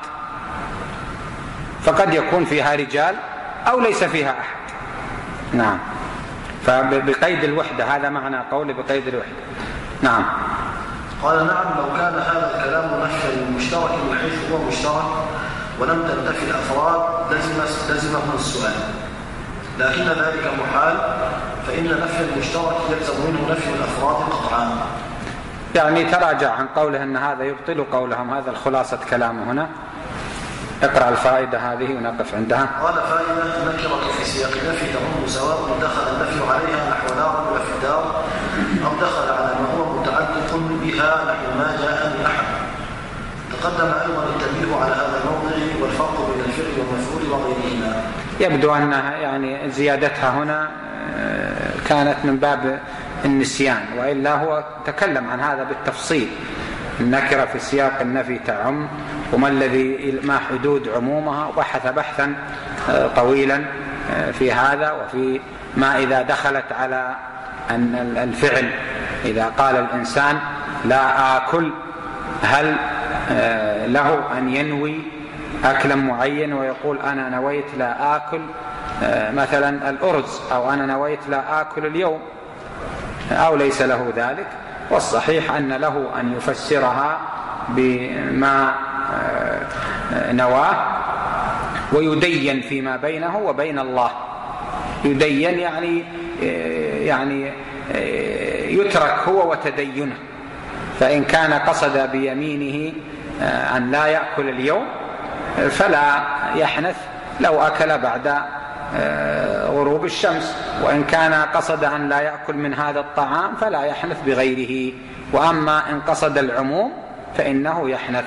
فقد يكون فيها رجال أو ليس فيها أحد. نعم. فبقيد الوحدة، هذا معنى قوله بقيد الوحدة. نعم. قال نعم لو كان هذا الكلام نفيا للمشترك من حيث هو مشترك ولم تنتفي الأفراد لزم لزمه السؤال، لكن ذلك محال، فإن نفي المشترك يلزم منه نفي الأفراد قطعا. يعني تراجع عن قوله أن هذا يبطل قولهم، هذا الخلاصة كلامه هنا. اقرأ الفائدة هذه ونقف عندها. قال فائدة النكرة في سياق النفي تعم سواء دخل النفي عليها نحو لا رجل في الدار أو دخل على ما هو متعلق بها نحو ما جاء من أحد. تقدم أيضا التنبيه على هذا الموضع والفرق بين الفعل والمفعول وغيرهما. يبدو أنها يعني زيادتها هنا كانت من باب النسيان، وإلا هو تكلم عن هذا بالتفصيل. النكرة في سياق النفي تعم، وما الذي ما حدود عمومها، وبحث بحثا طويلا في هذا وفي ما إذا دخلت على أن الفعل. إذا قال الإنسان لا آكل، هل له أن ينوي أكلا معين ويقول أنا نويت لا آكل مثلا الأرز، أو أنا نويت لا آكل اليوم، أو ليس له ذلك؟ والصحيح أن له أن يفسرها بما نواه، ويدين فيما بينه وبين الله. يدين يعني يعني يترك هو وتدينه. فإن كان قصد بيمينه أن لا يأكل اليوم فلا يحنث لو أكل بعد غروب الشمس، وإن كان قصد أن لا يأكل من هذا الطعام فلا يحنث بغيره. وأما إن قصد العموم فإنه يحنث.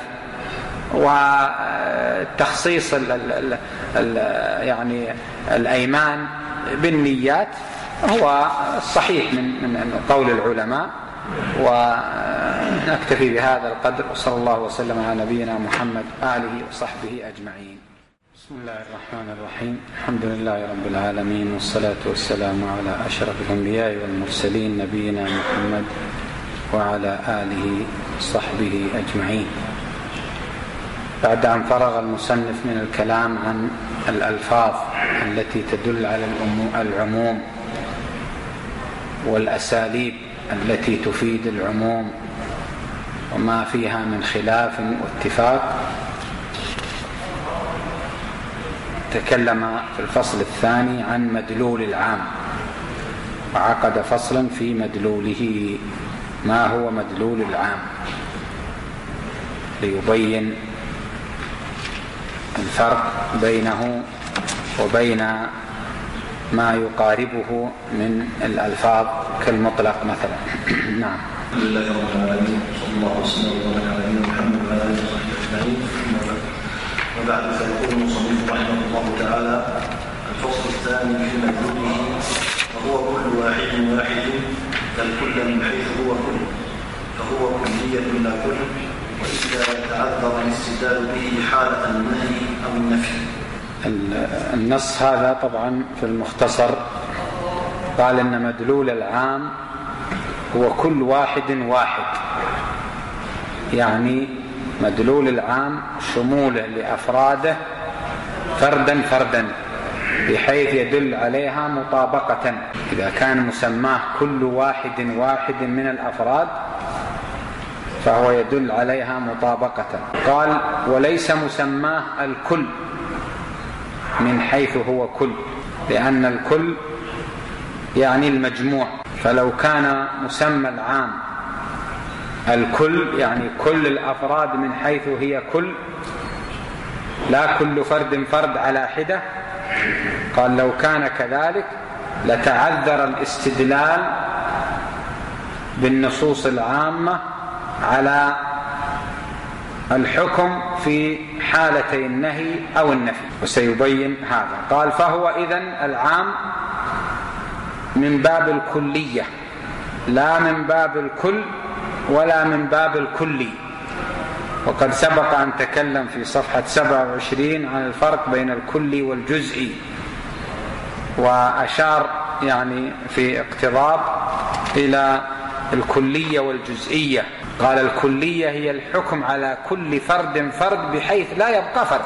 وتخصيص ال ال ال يعني الأيمان بالنيات هو الصحيح من من قول العلماء. ونكتفي بهذا القدر، وصلى الله وسلم على نبينا محمد آله وصحبه أجمعين. بسم الله الرحمن الرحيم. الحمد لله رب العالمين، والصلاة والسلام على أشرف الأنبياء والمرسلين نبينا محمد وعلى آله وصحبه أجمعين. بعد أن فرغ المصنف من الكلام عن الألفاظ التي تدل على العموم والأساليب التي تفيد العموم وما فيها من خلاف واتفاق. تكلم في الفصل الثاني عن مدلول العام، وعقد فصلا في مدلوله. ما هو مدلول العام؟ ليبين الفرق بينه وبين ما يقاربه من الألفاظ كالمطلق مثلا. نعم. الحمد لله رب العالمين، صلى الله وسلم وبارك على نبينا محمد وعلى اله وصحبه اجمعين. وبعد، فيقول المصنف رحمه الله تعالى: الفصل الثاني في مدلوله، وهو كل واحد واحد كالكل من حيث هو كل، فهو كلية لا كل، وإذا تعذر الاستدلال به حالة النهي أو النفي. النص هذا طبعا في المختصر قال إن مدلول العام هو كل واحد واحد، يعني مدلول العام شموله لأفراده فردا فردا بحيث يدل عليها مطابقة. إذا كان مسماه كل واحد واحد من الأفراد فهو يدل عليها مطابقة. قال: وليس مسماه الكل من حيث هو كل، لأن الكل يعني المجموع، فلو كان مسمى العام الكل يعني كل الأفراد من حيث هي كل، لا كل فرد فرد على حدة، قال لو كان كذلك لتعذر الاستدلال بالنصوص العامة على الحكم في حالتي النهي أو النفي، وسيبين هذا. قال: فهو إذن العام من باب الكلية، لا من باب الكل ولا من باب الكلي. وقد سبق أن تكلم في صفحة سبعة وعشرين عن الفرق بين الكلي والجزئي، وأشار يعني في اقتضاب إلى الكلية والجزئية. قال: الكلية هي الحكم على كل فرد فرد بحيث لا يبقى فرد،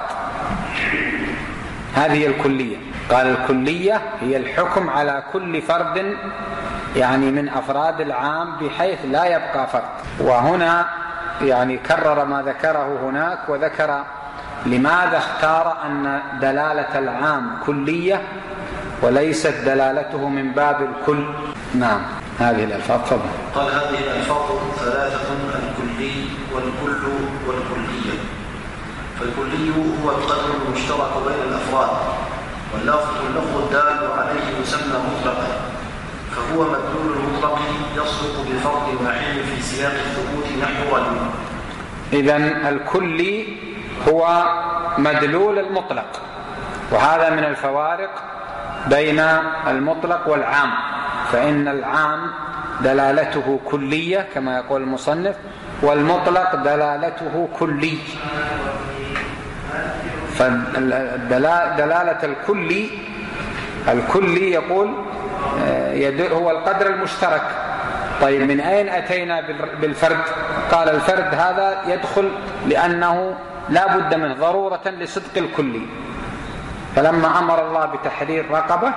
هذه الكلية. قال: الكلية هي الحكم على كل فرد يعني من أفراد العام بحيث لا يبقى فرد. وهنا يعني كرر ما ذكره هناك، وذكر لماذا اختار أن دلالة العام كلية وليست دلالته من باب الكل. نعم. هذه الألفاظ فضل. قال: هذه الألفاظ ثلاثة: الكلي والكل والكلية. فالكلي هو القدر المشترك بين الأفراد، واللفظ اللفظ الدال عليه يسمى مطلقا، فهو مدلول المطلق يصدق بفرد واحد في سياق الثبوت نحو رجل. إذن الكلي هو مدلول المطلق، وهذا من الفوارق بين المطلق والعام، فإن العام دلالته كلية كما يقول المصنف، والمطلق دلالته كلي. فدلالة الكلي الكلي يقول هو القدر المشترك. طيب، من أين أتينا بالفرد؟ قال: الفرد هذا يدخل لأنه لا بد منه ضرورة لصدق الكلي. فلما أمر الله بتحرير رقبة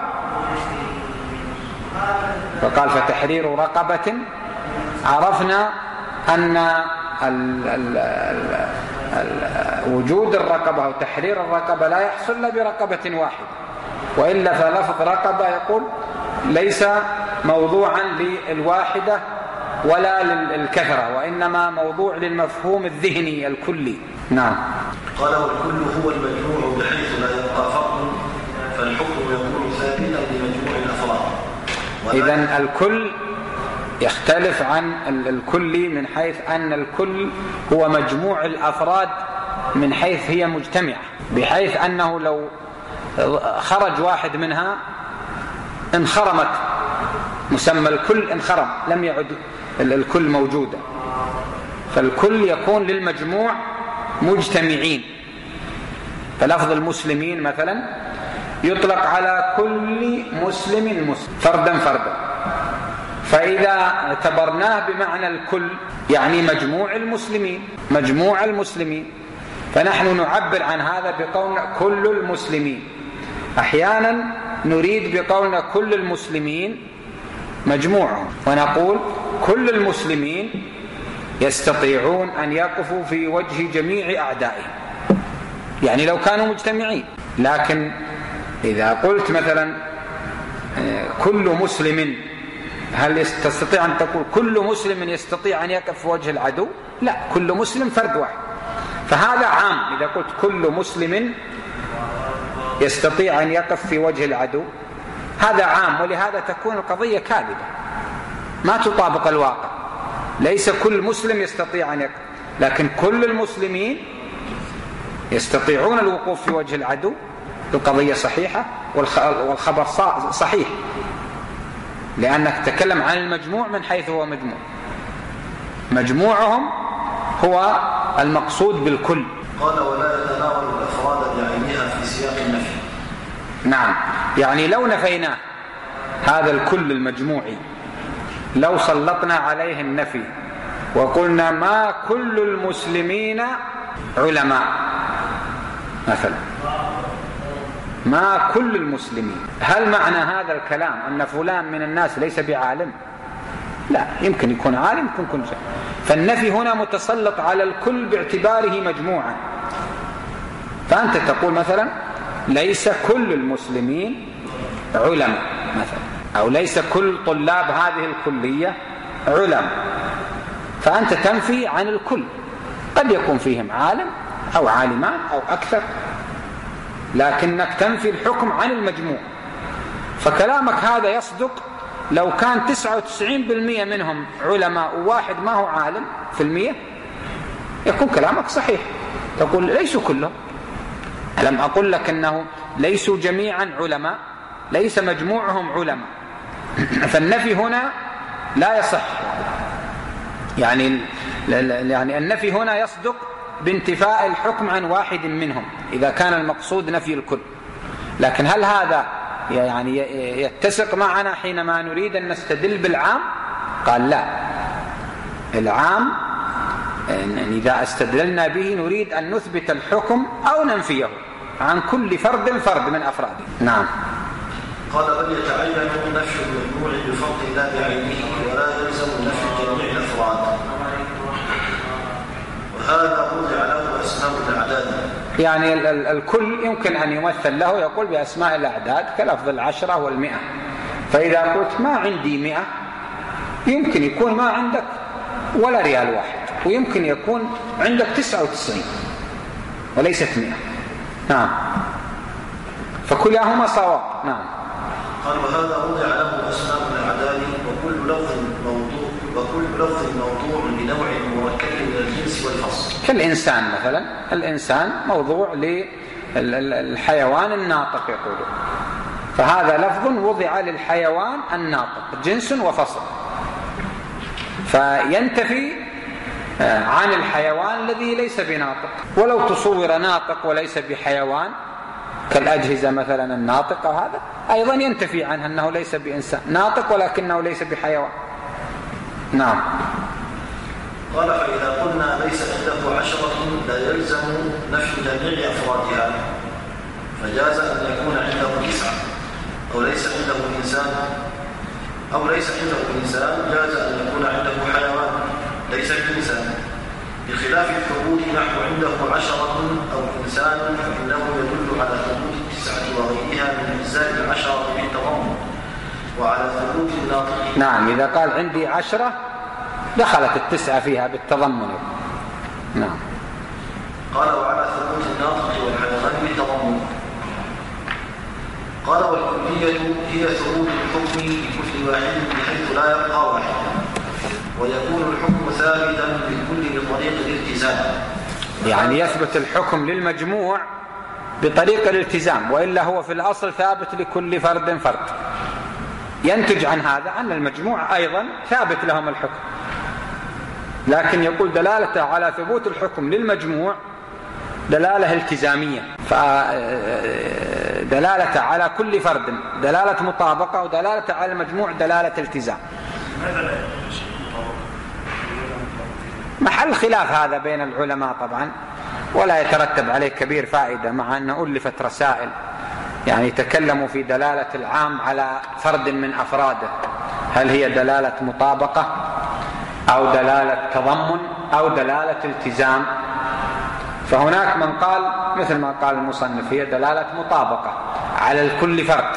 فقال: فتحرير رقبة، عرفنا أن ال ال ال ال وجود الرقبة أو تحرير الرقبة لا يحصل إلا برقبة واحدة، وإلا فلفظ رقبة يقول ليس موضوعا للواحدة ولا للكثرة، وإنما موضوع للمفهوم الذهني الكلي. نعم. قال: والكل هو المجموع بحيث لا يبقى فرد، فالحكم يكون ثابتا لمجموع الأفراد. إذن الكل يختلف عن الكلي من حيث أن الكل هو مجموع الأفراد من حيث هي مجتمعة، بحيث أنه لو خرج واحد منها انخرمت، مسمى الكل انخرم، لم يعد الكل موجودا. فالكل يكون للمجموع مجتمعين. فلفظ المسلمين مثلا يطلق على كل مسلم مسلم فردا فردا، فإذا اعتبرناه بمعنى الكل يعني مجموع المسلمين مجموع المسلمين فنحن نعبر عن هذا بقولنا كل المسلمين. أحيانا نريد بقولنا كل المسلمين مجموعهم، ونقول كل المسلمين يستطيعون أن يقفوا في وجه جميع أعدائهم، يعني لو كانوا مجتمعين. لكن إذا قلت مثلا كل مسلم، هل تستطيع أن تقول كل مسلم يستطيع أن يقف في وجه العدو؟ لا، كل مسلم فرد واحد، فهذا عام. إذا قلت كل مسلم يستطيع أن يقف في وجه العدو هذا عام، ولهذا تكون القضية كاذبة ما تطابق الواقع. ليس كل مسلم يستطيع أن يقف، لكن كل المسلمين يستطيعون الوقوف في وجه العدو. القضية صحيحة والخبر صحيح، لأنك تتكلم عن المجموع من حيث هو مجموع، مجموعهم هو المقصود بالكل. قال ولا يتناول الأفراد بعينها في سياق النفي. نعم، يعني لو نفينا هذا الكل المجموعي، لو سلطنا عليه النفي وقلنا ما كل المسلمين علماء مثلا، ما كل المسلمين، هل معنى هذا الكلام أن فلان من الناس ليس بعالم؟ لا، يمكن يكون عالم، يمكن يكون جاهل. فالنفي هنا متسلط على الكل باعتباره مجموعا. فأنت تقول مثلا ليس كل المسلمين علماء مثلا، أو ليس كل طلاب هذه الكلية علماء، فأنت تنفي عن الكل. قد يكون فيهم عالم أو عالمان أو أكثر، لكنك تنفي الحكم عن المجموع. فكلامك هذا يصدق لو كان تسعة وتسعين بالمئة منهم علماء وواحد ما هو عالم في المئة، يكون كلامك صحيح، تقول ليسوا كلهم. لم أقل لك أنه ليسوا جميعا علماء، ليس مجموعهم علماء. فالنفي هنا لا يصح، يعني يعني النفي هنا يصدق بانتفاء الحكم عن واحد منهم إذا كان المقصود نفي الكل. لكن هل هذا يعني يتسق معنا حينما نريد أن نستدل بالعام؟ قال لا، العام إذا استدللنا به نريد أن نثبت الحكم أو ننفيه عن كل فرد فرد من أفراده. نعم. قال بل يتعين نفي المجموع بفرد لا بعينه ولا يلزم نفي جميع الأفراد، وهذا وضع له أسماء الأعداد. يعني ال ال الكل يمكن أن يمثل له، يقول بأسماء الأعداد كلفظ العشرة والمئة. فإذا قلت ما عندي مئة، يمكن يكون ما عندك ولا ريال واحد، ويمكن يكون عندك تسعة وتسعين وليست مئة. نعم، فكلاهما صواب. نعم. قال وهذا وضع له أسماء الأعداد، وكل لفظ موضوع وكل لفظ موضوع لنوع مركب من الجنس والفصل. كالإنسان مثلا، الإنسان موضوع للحيوان الناطق يقولون، فهذا لفظ وضع للحيوان الناطق جنس وفصل، فينتفي عن الحيوان الذي ليس بناطق. ولو تصور ناطق وليس بحيوان كالأجهزة مثلا الناطقة، هذا أيضا ينتفي عنه أنه ليس بإنسان، ناطق ولكنه ليس بحيوان. نعم. قال فإذا قلنا ليس عنده عشرة لا يلزم نفي جميع أفرادها، فجاز أن يكون عنده تسعة، أو ليس عنده إنسان أو ليس عنده إنسان جاز أن يكون عنده حيوان ليس بإنسان، بخلاف الثبوت نحو عنده عشرة أو إنسان، فإنه يدل على ثبوت التسعة وغيرها من أجزاء العشرة بالتضمن، وعلى ثبوت الناطق. نعم، إذا قال عندي عشرة دخلت التسعة فيها بالتضمن. نعم. قال وعلى ثبوت الناطق والحيوان بالتضمن. قال والكلية هي ثبوت الحكم لكل واحد بحيث لا يبقى واحد، ويكون الحكم ثابتا للكل بطريق الالتزام. يعني يثبت الحكم للمجموع بطريق الالتزام، وإلا هو في الأصل ثابت لكل فرد فرد. ينتج عن هذا أن المجموع أيضا ثابت لهم الحكم، لكن يقول دلالته على ثبوت الحكم للمجموع دلالة التزامية، فدلالته على كل فرد دلالة مطابقة، ودلالته على المجموع دلالة التزام. محل خلاف هذا بين العلماء طبعا، ولا يترتب عليه كبير فائدة، مع أن ألفت رسائل يعني تكلموا في دلالة العام على فرد من أفراده، هل هي دلالة مطابقة أو دلالة تضمن أو دلالة التزام. فهناك من قال مثل ما قال المصنف هي دلالة مطابقة على الكل فرد،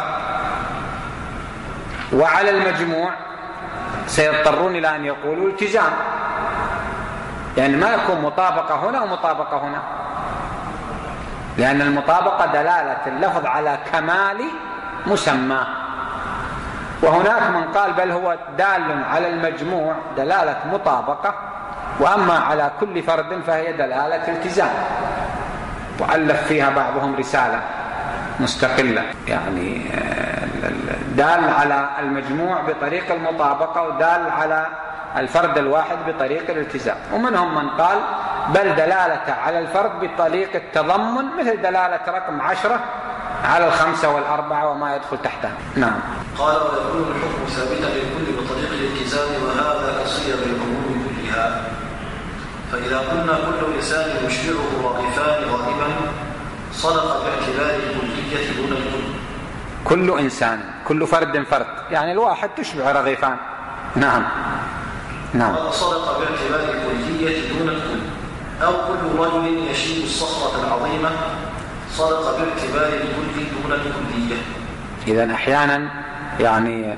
وعلى المجموع سيضطرون إلى أن يقولوا التزام، يعني ما يكون مطابقة هنا ومطابقة هنا، لأن المطابقة دلالة اللفظ على كمال مسمى. وهناك من قال بل هو دال على المجموع دلالة مطابقة، وأما على كل فرد فهي دلالة التزام. وألف فيها بعضهم رسالة مستقلة، يعني دال على المجموع بطريق المطابقة ودال على الفرد الواحد بطريق الالتزام. ومنهم من قال بل دلالة على الفرد بطريق التضمن، مثل دلالة رقم عشرة على الخمسة والأربعة وما يدخل تحتها. نعم. قال ويكون الحكم ثابتا للكل بطريق الالتزام، وهذا كصيغ العموم كلها. فإذا قلنا كل إنسان يشبعه الرغيفان غالبا صدق باعتبار الكلية دون الكل. كل إنسان، كل فرد فرد، يعني الواحد تشبع رغيفان. نعم نعم. صدق باعتبار الكلية دون الكل. أو كل رجل يشيل الصخرة العظيمة صدق باعتبار الكل دون الكلية. إذن أحيانا يعني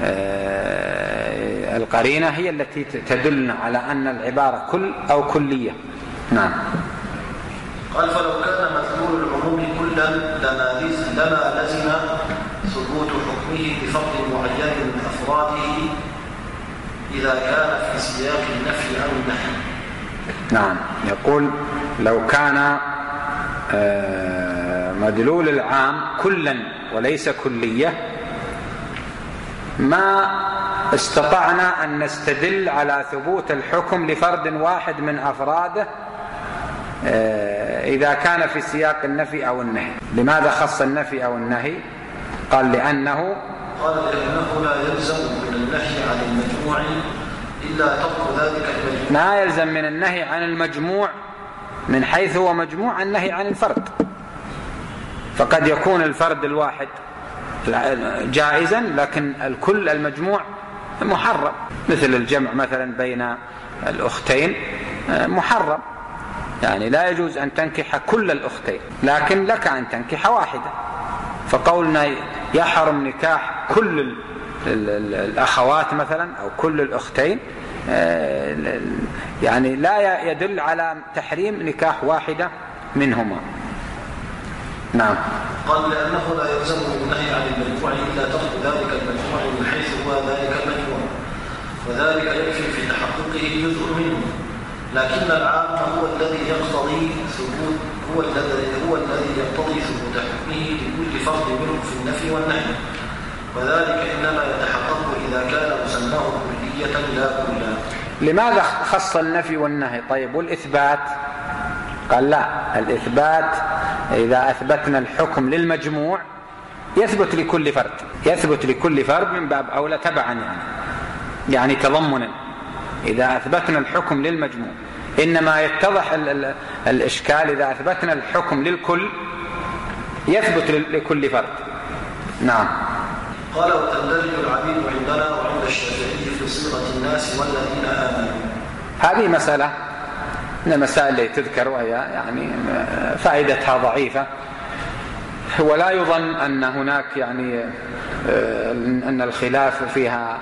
آه القرينة هي التي تدلنا على أن العبارة كل أو كلية. نعم. قال فلو كان مدلول العموم كلا لما لزم ثبوت حكمه بفرد معين من أفراده إذا كان في سياق النفي أو النهي. نعم. يقول لو كان مدلول العام كلا وليس كلية ما استطعنا أن نستدل على ثبوت الحكم لفرد واحد من أفراده إذا كان في سياق النفي أو النهي. لماذا خص النفي أو النهي؟ قال لأنه قال لأنه لا يلزم من النهي عن المجموع إلا ترك ذلك المجموع. ما يلزم من النهي عن المجموع من حيث هو مجموع النهي عن الفرد. فقد يكون الفرد الواحد جائزا لكن الكل المجموع محرم، مثل الجمع مثلا بين الأختين محرم، يعني لا يجوز أن تنكح كل الأختين لكن لك أن تنكح واحدة. فقولنا يحرم نكاح كل الأخوات مثلا أو كل الأختين يعني لا يدل على تحريم نكاح واحدة منهما. نعم. قال لأنه لا يلزم النهي عن المجموع إلا ترك ذلك المجموع من حيث هو ذلك المجموع، وذلك يكفي في تحققه جزء منه، لكن العام هو الذي يقتضي ثبوت هو الذي هو الذي يقتضي ثبوت حكمه لكل فرد منه في النفي والنهي، وذلك إنما يتحقق إذا كان مسماه كلية لا كلا. لماذا خص النفي والنهي؟ طيب والإثبات؟ قال لا، الإثبات إذا أثبتنا الحكم للمجموع يثبت لكل فرد، يثبت لكل فرد من باب أولى تبعا يعني يعني تضمنا إذا أثبتنا الحكم للمجموع. إنما يتضح ال ال الإشكال إذا أثبتنا الحكم للكل يثبت لكل فرد. نعم. قال وتندرج العبيد عندنا وعند الشافعي في صيغة الناس والذين آمنوا. هذه مسألة من المسائل التي تذكر وهي يعني فائدتها ضعيفة، ولا يظن أن هناك يعني أن الخلاف فيها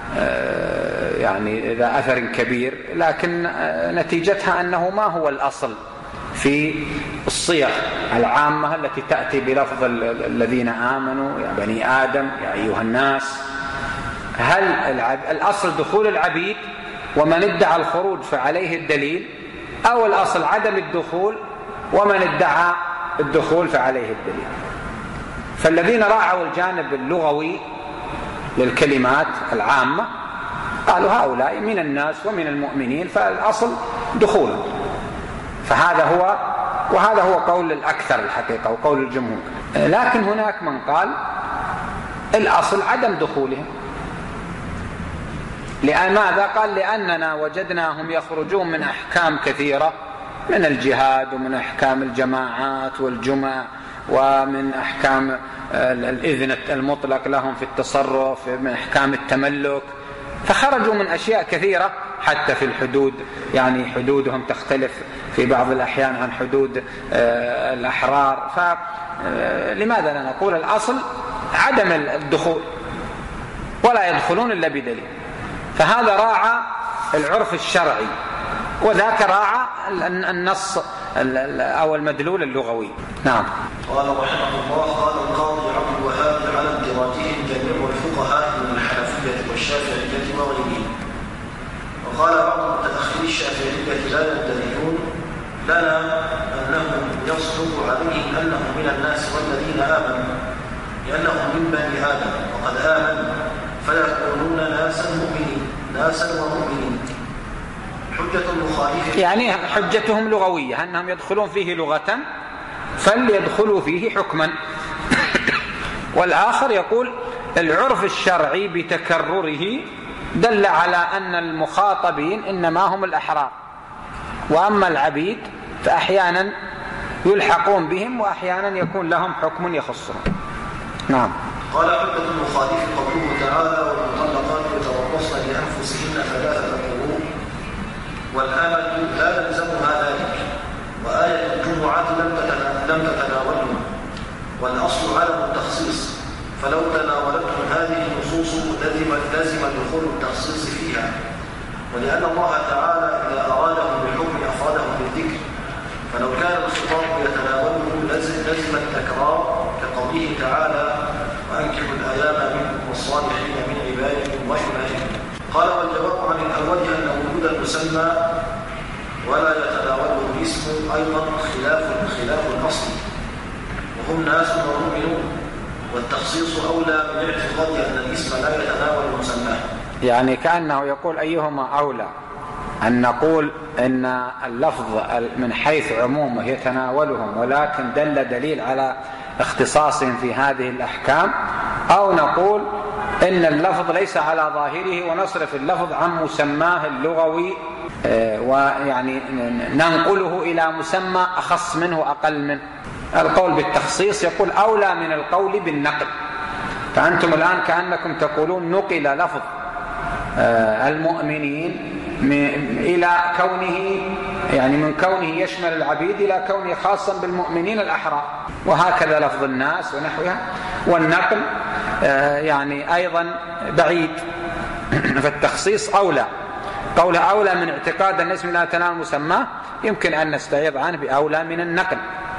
يعني ذا أثر كبير، لكن نتيجتها أنه ما هو الأصل في الصيغ العامة التي تأتي بلفظ الذين آمنوا يا بني آدم يا أيها الناس. هل الأصل دخول العبيد ومن ادعى الخروج فعليه الدليل، أو الأصل عدم الدخول ومن ادعى الدخول فعليه الدليل؟ فالذين راعوا الجانب اللغوي للكلمات العامة قالوا هؤلاء من الناس ومن المؤمنين فالأصل دخول، فهذا هو وهذا هو قول الأكثر الحقيقة وقول الجمهور. لكن هناك من قال الأصل عدم دخولهم. لماذا؟ قال لأننا وجدناهم يخرجون من أحكام كثيرة، من الجهاد ومن أحكام الجماعات والجمع ومن أحكام الإذن المطلق لهم في التصرف، من أحكام التملك، فخرجوا من أشياء كثيرة حتى في الحدود، يعني حدودهم تختلف في بعض الأحيان عن حدود الأحرار. فلماذا لا نقول الأصل عدم الدخول ولا يدخلون إلا بدليل؟ فهذا راعى العرف الشرعي، وذاك راعى النص أو المدلول اللغوي. نعم. قال رحمه الله: قال القاضي عبد الوهاب على اندراجهم جميع الفقهاء من الحنفية والشافعية وغيرهم. وقال بعض متأخري الشافعية لا يدركون لنا أنه يصدق عليهم أنهم من الناس والذين آمنوا، لأنهم من بني آدم وقد آمنوا، فيكونون ناسا مؤمنين ناسا ومؤمنين. حجة المخالفة يعني حجتهم لغوية، أنهم يدخلون فيه لغة فليدخلوا فيه حكما. والآخر يقول العرف الشرعي بتكرره دل على أن المخاطبين إنما هم الأحرار، وأما العبيد فأحيانا يلحقون بهم وأحيانا يكون لهم حكم يخصهم. نعم. قال حجة المخالف قوله تعالى: والمطلقات يتربصن بأنفسهن ثلاثة قروء، والآمة لا يلزمها ذلك، وآية الجمعة لم تتناولهم، والأصل عدم التخصيص، فلو تناولتهم هذه النصوص لازم دخول التخصيص فيها، ولأن الله تعالى إذا أرادهم بالحكم أفردهم بالذكر، فلو كان الخطاب يتناوله لازم التكرار كقوله تعالى: وأنكحوا الأيام منكم والصالحين من عبادكم وإمائكم. قال: والجواب عن الأول أن وجود المسمى ولا يتناوله الاسم أيضا خلاف خلاف الأصل، وهم ناس ومؤمنون، والتخصيص أولى من اعتقاد أن الاسم لا يتناول المسمى. يعني كأنه يقول أيهما أولى، أن نقول إن اللفظ من حيث عمومه يتناولهم ولكن دل دليل على اختصاصهم في هذه الأحكام، أو نقول إن اللفظ ليس على ظاهره ونصرف اللفظ عن مسماه اللغوي ويعني ننقله إلى مسمى أخص منه وأقل منه. القول بالتخصيص يقول أولى من القول بالنقل. فأنتم الآن كأنكم تقولون نقل لفظ المؤمنين إلى كونه يعني من كونه يشمل العبيد إلى كونه خاصا بالمؤمنين الأحرار، وهكذا لفظ الناس ونحوها. والنقل يعني أيضا بعيد، فالتخصيص أولى. قول أولى من اعتقاد أن اسم لا يتناول مسماه يمكن أن نستعيض عنه بأولى من النقل.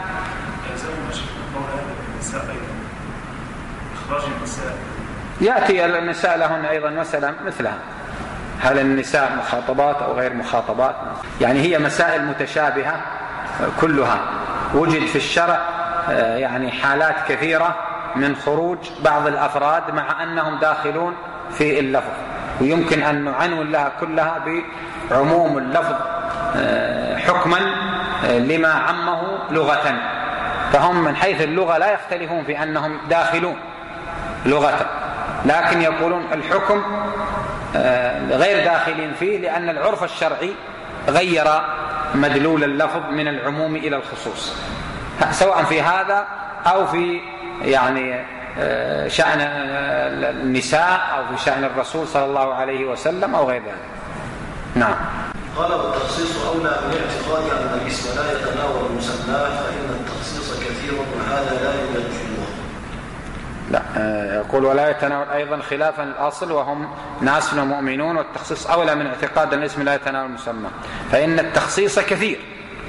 يأتي النساء لهن أيضا مسألة مثلها، هل النساء مخاطبات أو غير مخاطبات؟ يعني هي مسائل متشابهة كلها. وجد في الشرع يعني حالات كثيرة من خروج بعض الأفراد مع أنهم داخلون في اللفظ، ويمكن أن نعنون لها كلها بعموم اللفظ حكما لما عمه لغة. فهم من حيث اللغة لا يختلفون في أنهم داخلون لغة، لكن يقولون الحكم غير داخلين فيه لأن العرف الشرعي غير مدلول اللفظ من العموم إلى الخصوص، سواء في هذا أو في يعني شأن النساء أو في شأن الرسول صلى الله عليه وسلم أو غير ذلك. نعم. قال: والتخصيص أولى من اعتقاد أن الاسم لا يتناول مسماه، فإن التخصيص كثير وهذا لا يوجد في اللغة. لا، يقول ولا يتناول أيضا خلافا الأصل وهم ناس مؤمنون، والتخصيص أولى من اعتقاد أن الاسم لا يتناول المسمى، فإن التخصيص كثير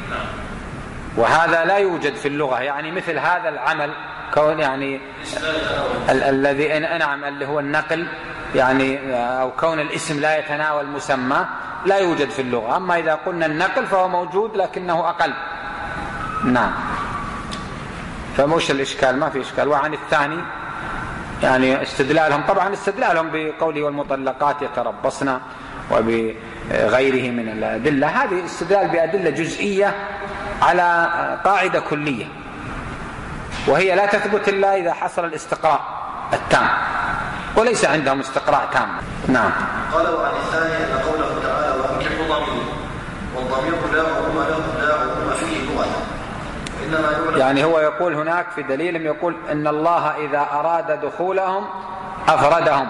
وهذا لا يوجد في اللغة. يعني مثل هذا العمل كون يعني الذي نعم اللي هو النقل يعني أو كون الاسم لا يتناول مسمى لا يوجد في اللغة. أما إذا قلنا النقل فهو موجود لكنه أقل. نعم. فمش الإشكال، ما في إشكال. وعن الثاني يعني استدلالهم، طبعا استدلالهم بقوله والمطلقات يتربصن وبغيره من الأدلة، هذه استدلال بأدلة جزئية على قاعدة كلية، وهي لا تثبت إلا إذا حصل الاستقراء التام، وليس عندهم استقراء تام. نعم. قال: وعن الثاني أن قوله تعالى وأنكحوا ضمير، والضمير لا عموم له لا عموم فيه لغة، وإنما يعني هو يقول هناك في دليل يقول إن الله إذا أراد دخولهم أفردهم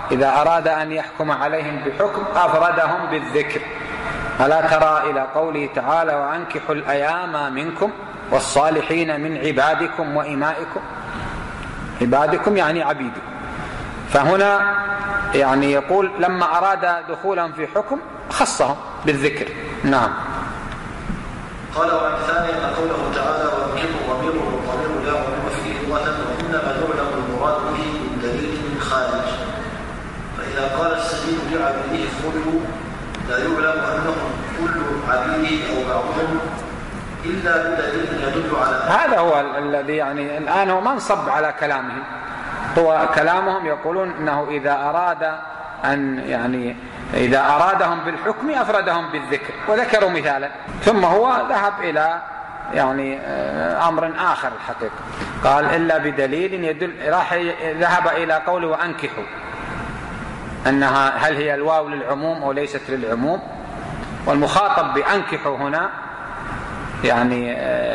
إذا أراد أن يحكم عليهم بحكم أفردهم بالذكر. ألا ترى إلى قوله تعالى وأنكحوا الأيام منكم والصالحين من عبادكم وإمائكم. عبادكم يعني عبيدكم. فهنا يعني يقول لما أراد دخولهم في حكم خصهم بالذكر. نعم. قال وعن ثاني أن قوله تعالى وأنكحوا ضمير والضمير لا عموم فيه لغة وإنما يعلم المراد به من دليل من خارج. فإذا قال السبيل لعبيده خذوا لا يعلم أنهم كل عبيده أو بعضهم إلا بدليل يدل على هذا هو الذي يعني الآن هو منصب على كلامهم. هو كلامهم يقولون أنه إذا أراد أن يعني إذا أرادهم بالحكم أفردهم بالذكر وذكروا مثالا. ثم هو ذهب إلى يعني أمر آخر الحقيقة قال إلا بدليل يدل. راح ذهب إلى قوله وأنكحوا أنها هل هي الواو للعموم أو ليست للعموم. والمخاطب بأنكحوا هنا يعني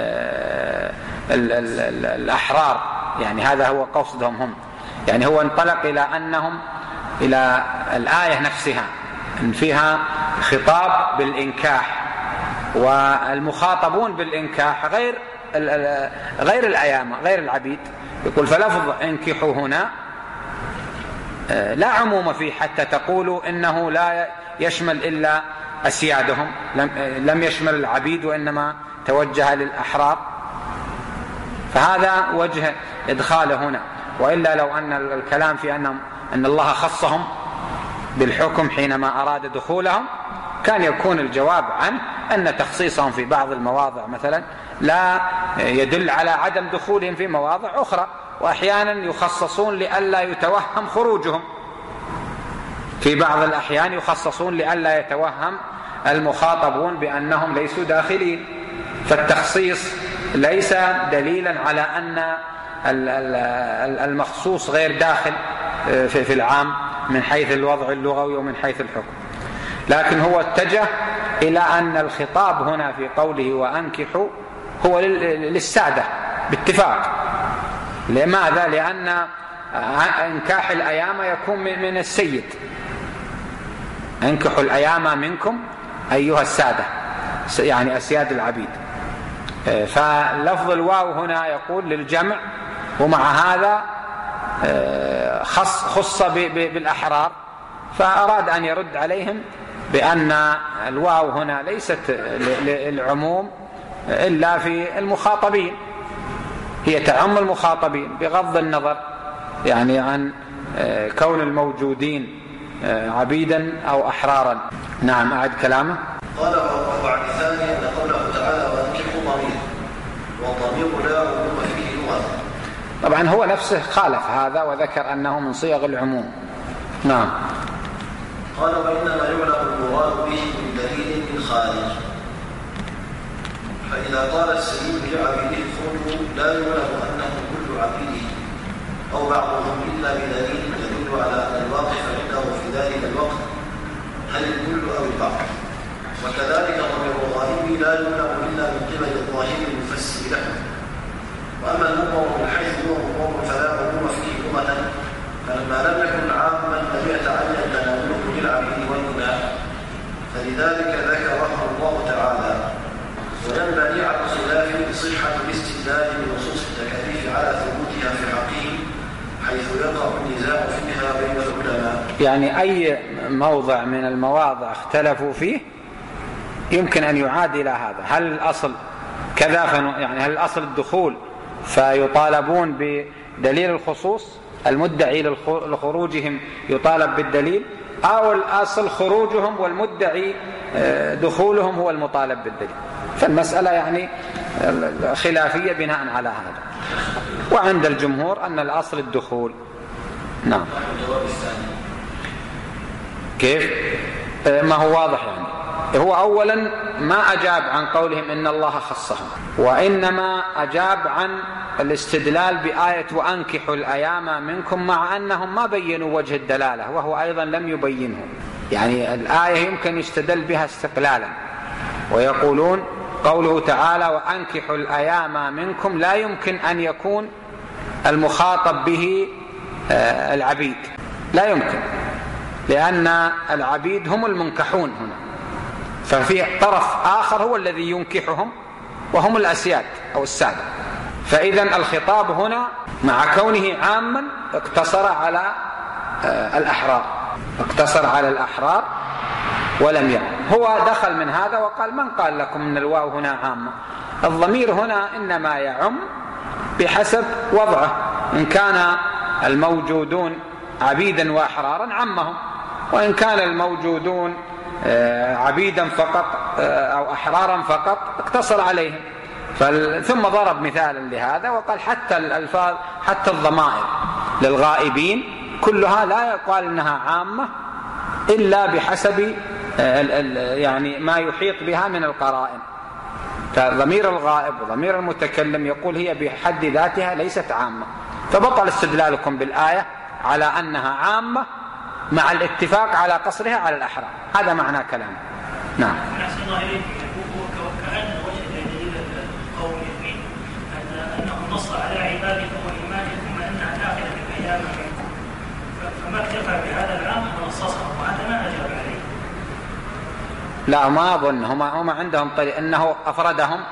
ال ال ال الأحرار يعني هذا هو قصدهم هم. يعني هو انطلق إلى أنهم إلى الآية نفسها إن فيها خطاب بالإنكاح والمخاطبون بالإنكاح غير غير الأيام غير العبيد. يقول فلفظ انكحوا هنا لا عموم فيه حتى تقولوا إنه لا يشمل إلا أسيادهم لم يشمل العبيد وإنما توجه للأحرار. فهذا وجه إدخاله هنا. وإلا لو أن الكلام في أن أن الله خصهم بالحكم حينما أراد دخولهم كان يكون الجواب عنه أن تخصيصهم في بعض المواضع مثلا لا يدل على عدم دخولهم في مواضع أخرى. وأحيانا يخصصون لئلا يتوهم خروجهم. في بعض الأحيان يخصصون لئلا يتوهم المخاطبون بأنهم ليسوا داخلين. فالتخصيص ليس دليلا على أن المخصوص غير داخل في العام من حيث الوضع اللغوي ومن حيث الحكم. لكن هو اتجه إلى أن الخطاب هنا في قوله وأنكحوا هو للسادة باتفاق. لماذا؟ لأن انكاح الأيام يكون من السيد. انكحوا الأيام منكم أيها السادة يعني أسياد العبيد. فلفظ الواو هنا يقول للجمع ومع هذا خص, خص بالأحرار. فأراد أن يرد عليهم بأن الواو هنا ليست للعموم إلا في المخاطبين. هي تعم المخاطبين بغض النظر يعني عن كون الموجودين عبيدا أو أحرارا. نعم. أعد كلامه. قال وعن ثاني أن قوله تعالى وأنكحوا ضمير والضمير لا عموم فيه لغة. طبعا هو نفسه خالف هذا وذكر أنه من صيغ العموم. نعم. قال وإنما يعلم المراد به من دليل من خارج. فإذا قال السيد لعبيده خذوا لا يعلم أنه كل عبيده أو بعضهم إلا بدليل يدل على أن الواقف عنده في ذلك الوقت هل الكل أو البعض. وكذلك ضمير الغائب لا يعلم إلا من قبل الظاهر المفسر له. وأما المضمر من حيث هو مضمر فلا عموم فيه لغة. فلما لم يكن عاما لم يتعين تناوله للعبيد والإماء فلذلك ذكره الله تعالى. وينبني على الخلاف بصحة الاستدلال بنصوص التكاليف على ثبوتها في حقه حيث يقع النزاع فيها بين العلماء. يعني أي موضع من المواضع اختلفوا فيه يمكن أن يعاد إلى هذا. هل الأصل كذا يعني هل الأصل الدخول فيطالبون بدليل الخصوص المدعي لخروجهم يطالب بالدليل أو الأصل خروجهم والمدعي دخولهم هو المطالب بالدليل. فالمسألة يعني خلافية بناء على هذا. وعند الجمهور أن الأصل الدخول. نعم. كيف؟ ما هو واضح يعني هو أولا ما أجاب عن قولهم إن الله خصهم وإنما أجاب عن الاستدلال بآية وأنكحوا الأيام منكم مع أنهم ما بينوا وجه الدلالة وهو أيضا لم يبينه. يعني الآية يمكن يستدل بها استقلالا ويقولون قوله تعالى وأنكحوا الأيام منكم لا يمكن أن يكون المخاطب به العبيد لا يمكن لأن العبيد هم المنكحون هنا، ففي طرف آخر هو الذي ينكحهم وهم الأسياد أو السادة. فإذا الخطاب هنا مع كونه عاما اقتصر على الأحرار، اقتصر على الأحرار ولم يعم. هو دخل من هذا وقال: من قال لكم أن الواو هنا عامة؟ الضمير هنا إنما يعم بحسب وضعه، إن كان الموجودون عبيدا وأحرارا عمهم، وإن كان الموجودون عبيدا فقط أو أحرارا فقط اقتصر عليهم. ثم ضرب مثالا لهذا وقال: حتى الألفاظ حتى الضمائر للغائبين كلها لا يقال إنها عامة إلا بحسب يعني ما يحيط بها من القرائن. فضمير الغائب وضمير المتكلم يقول هي بحد ذاتها ليست عامة، فبطل استدلالكم بالآية على أنها عامة مع الاتفاق على قصرها على الأحرار. هذا معنى كلامه. نعم. نص على عبادكم وإيمانكم وأنها داخلة في الأيام، فما اكتفى بهذا العام ونصصها، وهذا ما أجاب عليه. لا، ما أظن هم هم عندهم طريق أنه أفردهم،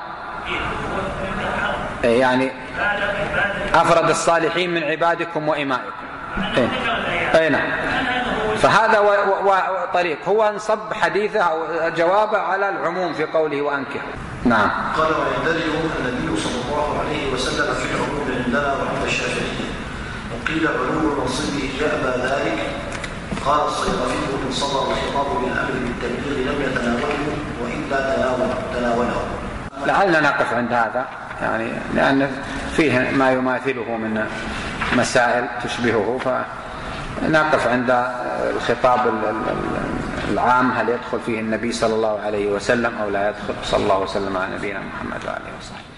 يعني أفرد الصالحين من عبادكم وإمائكم. أي نعم. فهذا طريق هو انصب حديثه أو جوابه على العموم في قوله وأنكح. نعم. قال: ويندرج النبي صلى الله عليه وسلم في العموم عندنا وعند الشافعية، وقيل علوم منصبه يأبى ذلك. قال الصيرفي: إن صدر الخطاب بالأمر بالتبليغ لم يتناوله وإلا تناوله. لعلنا نقف عند هذا، يعني لأن فيه ما يماثله من مسائل تشبهه، فنقف عند الخطاب العام هل يدخل فيه النبي صلى الله عليه وسلم أو لا يدخل. صلى الله وسلم على نبينا محمد وآله وصحبه.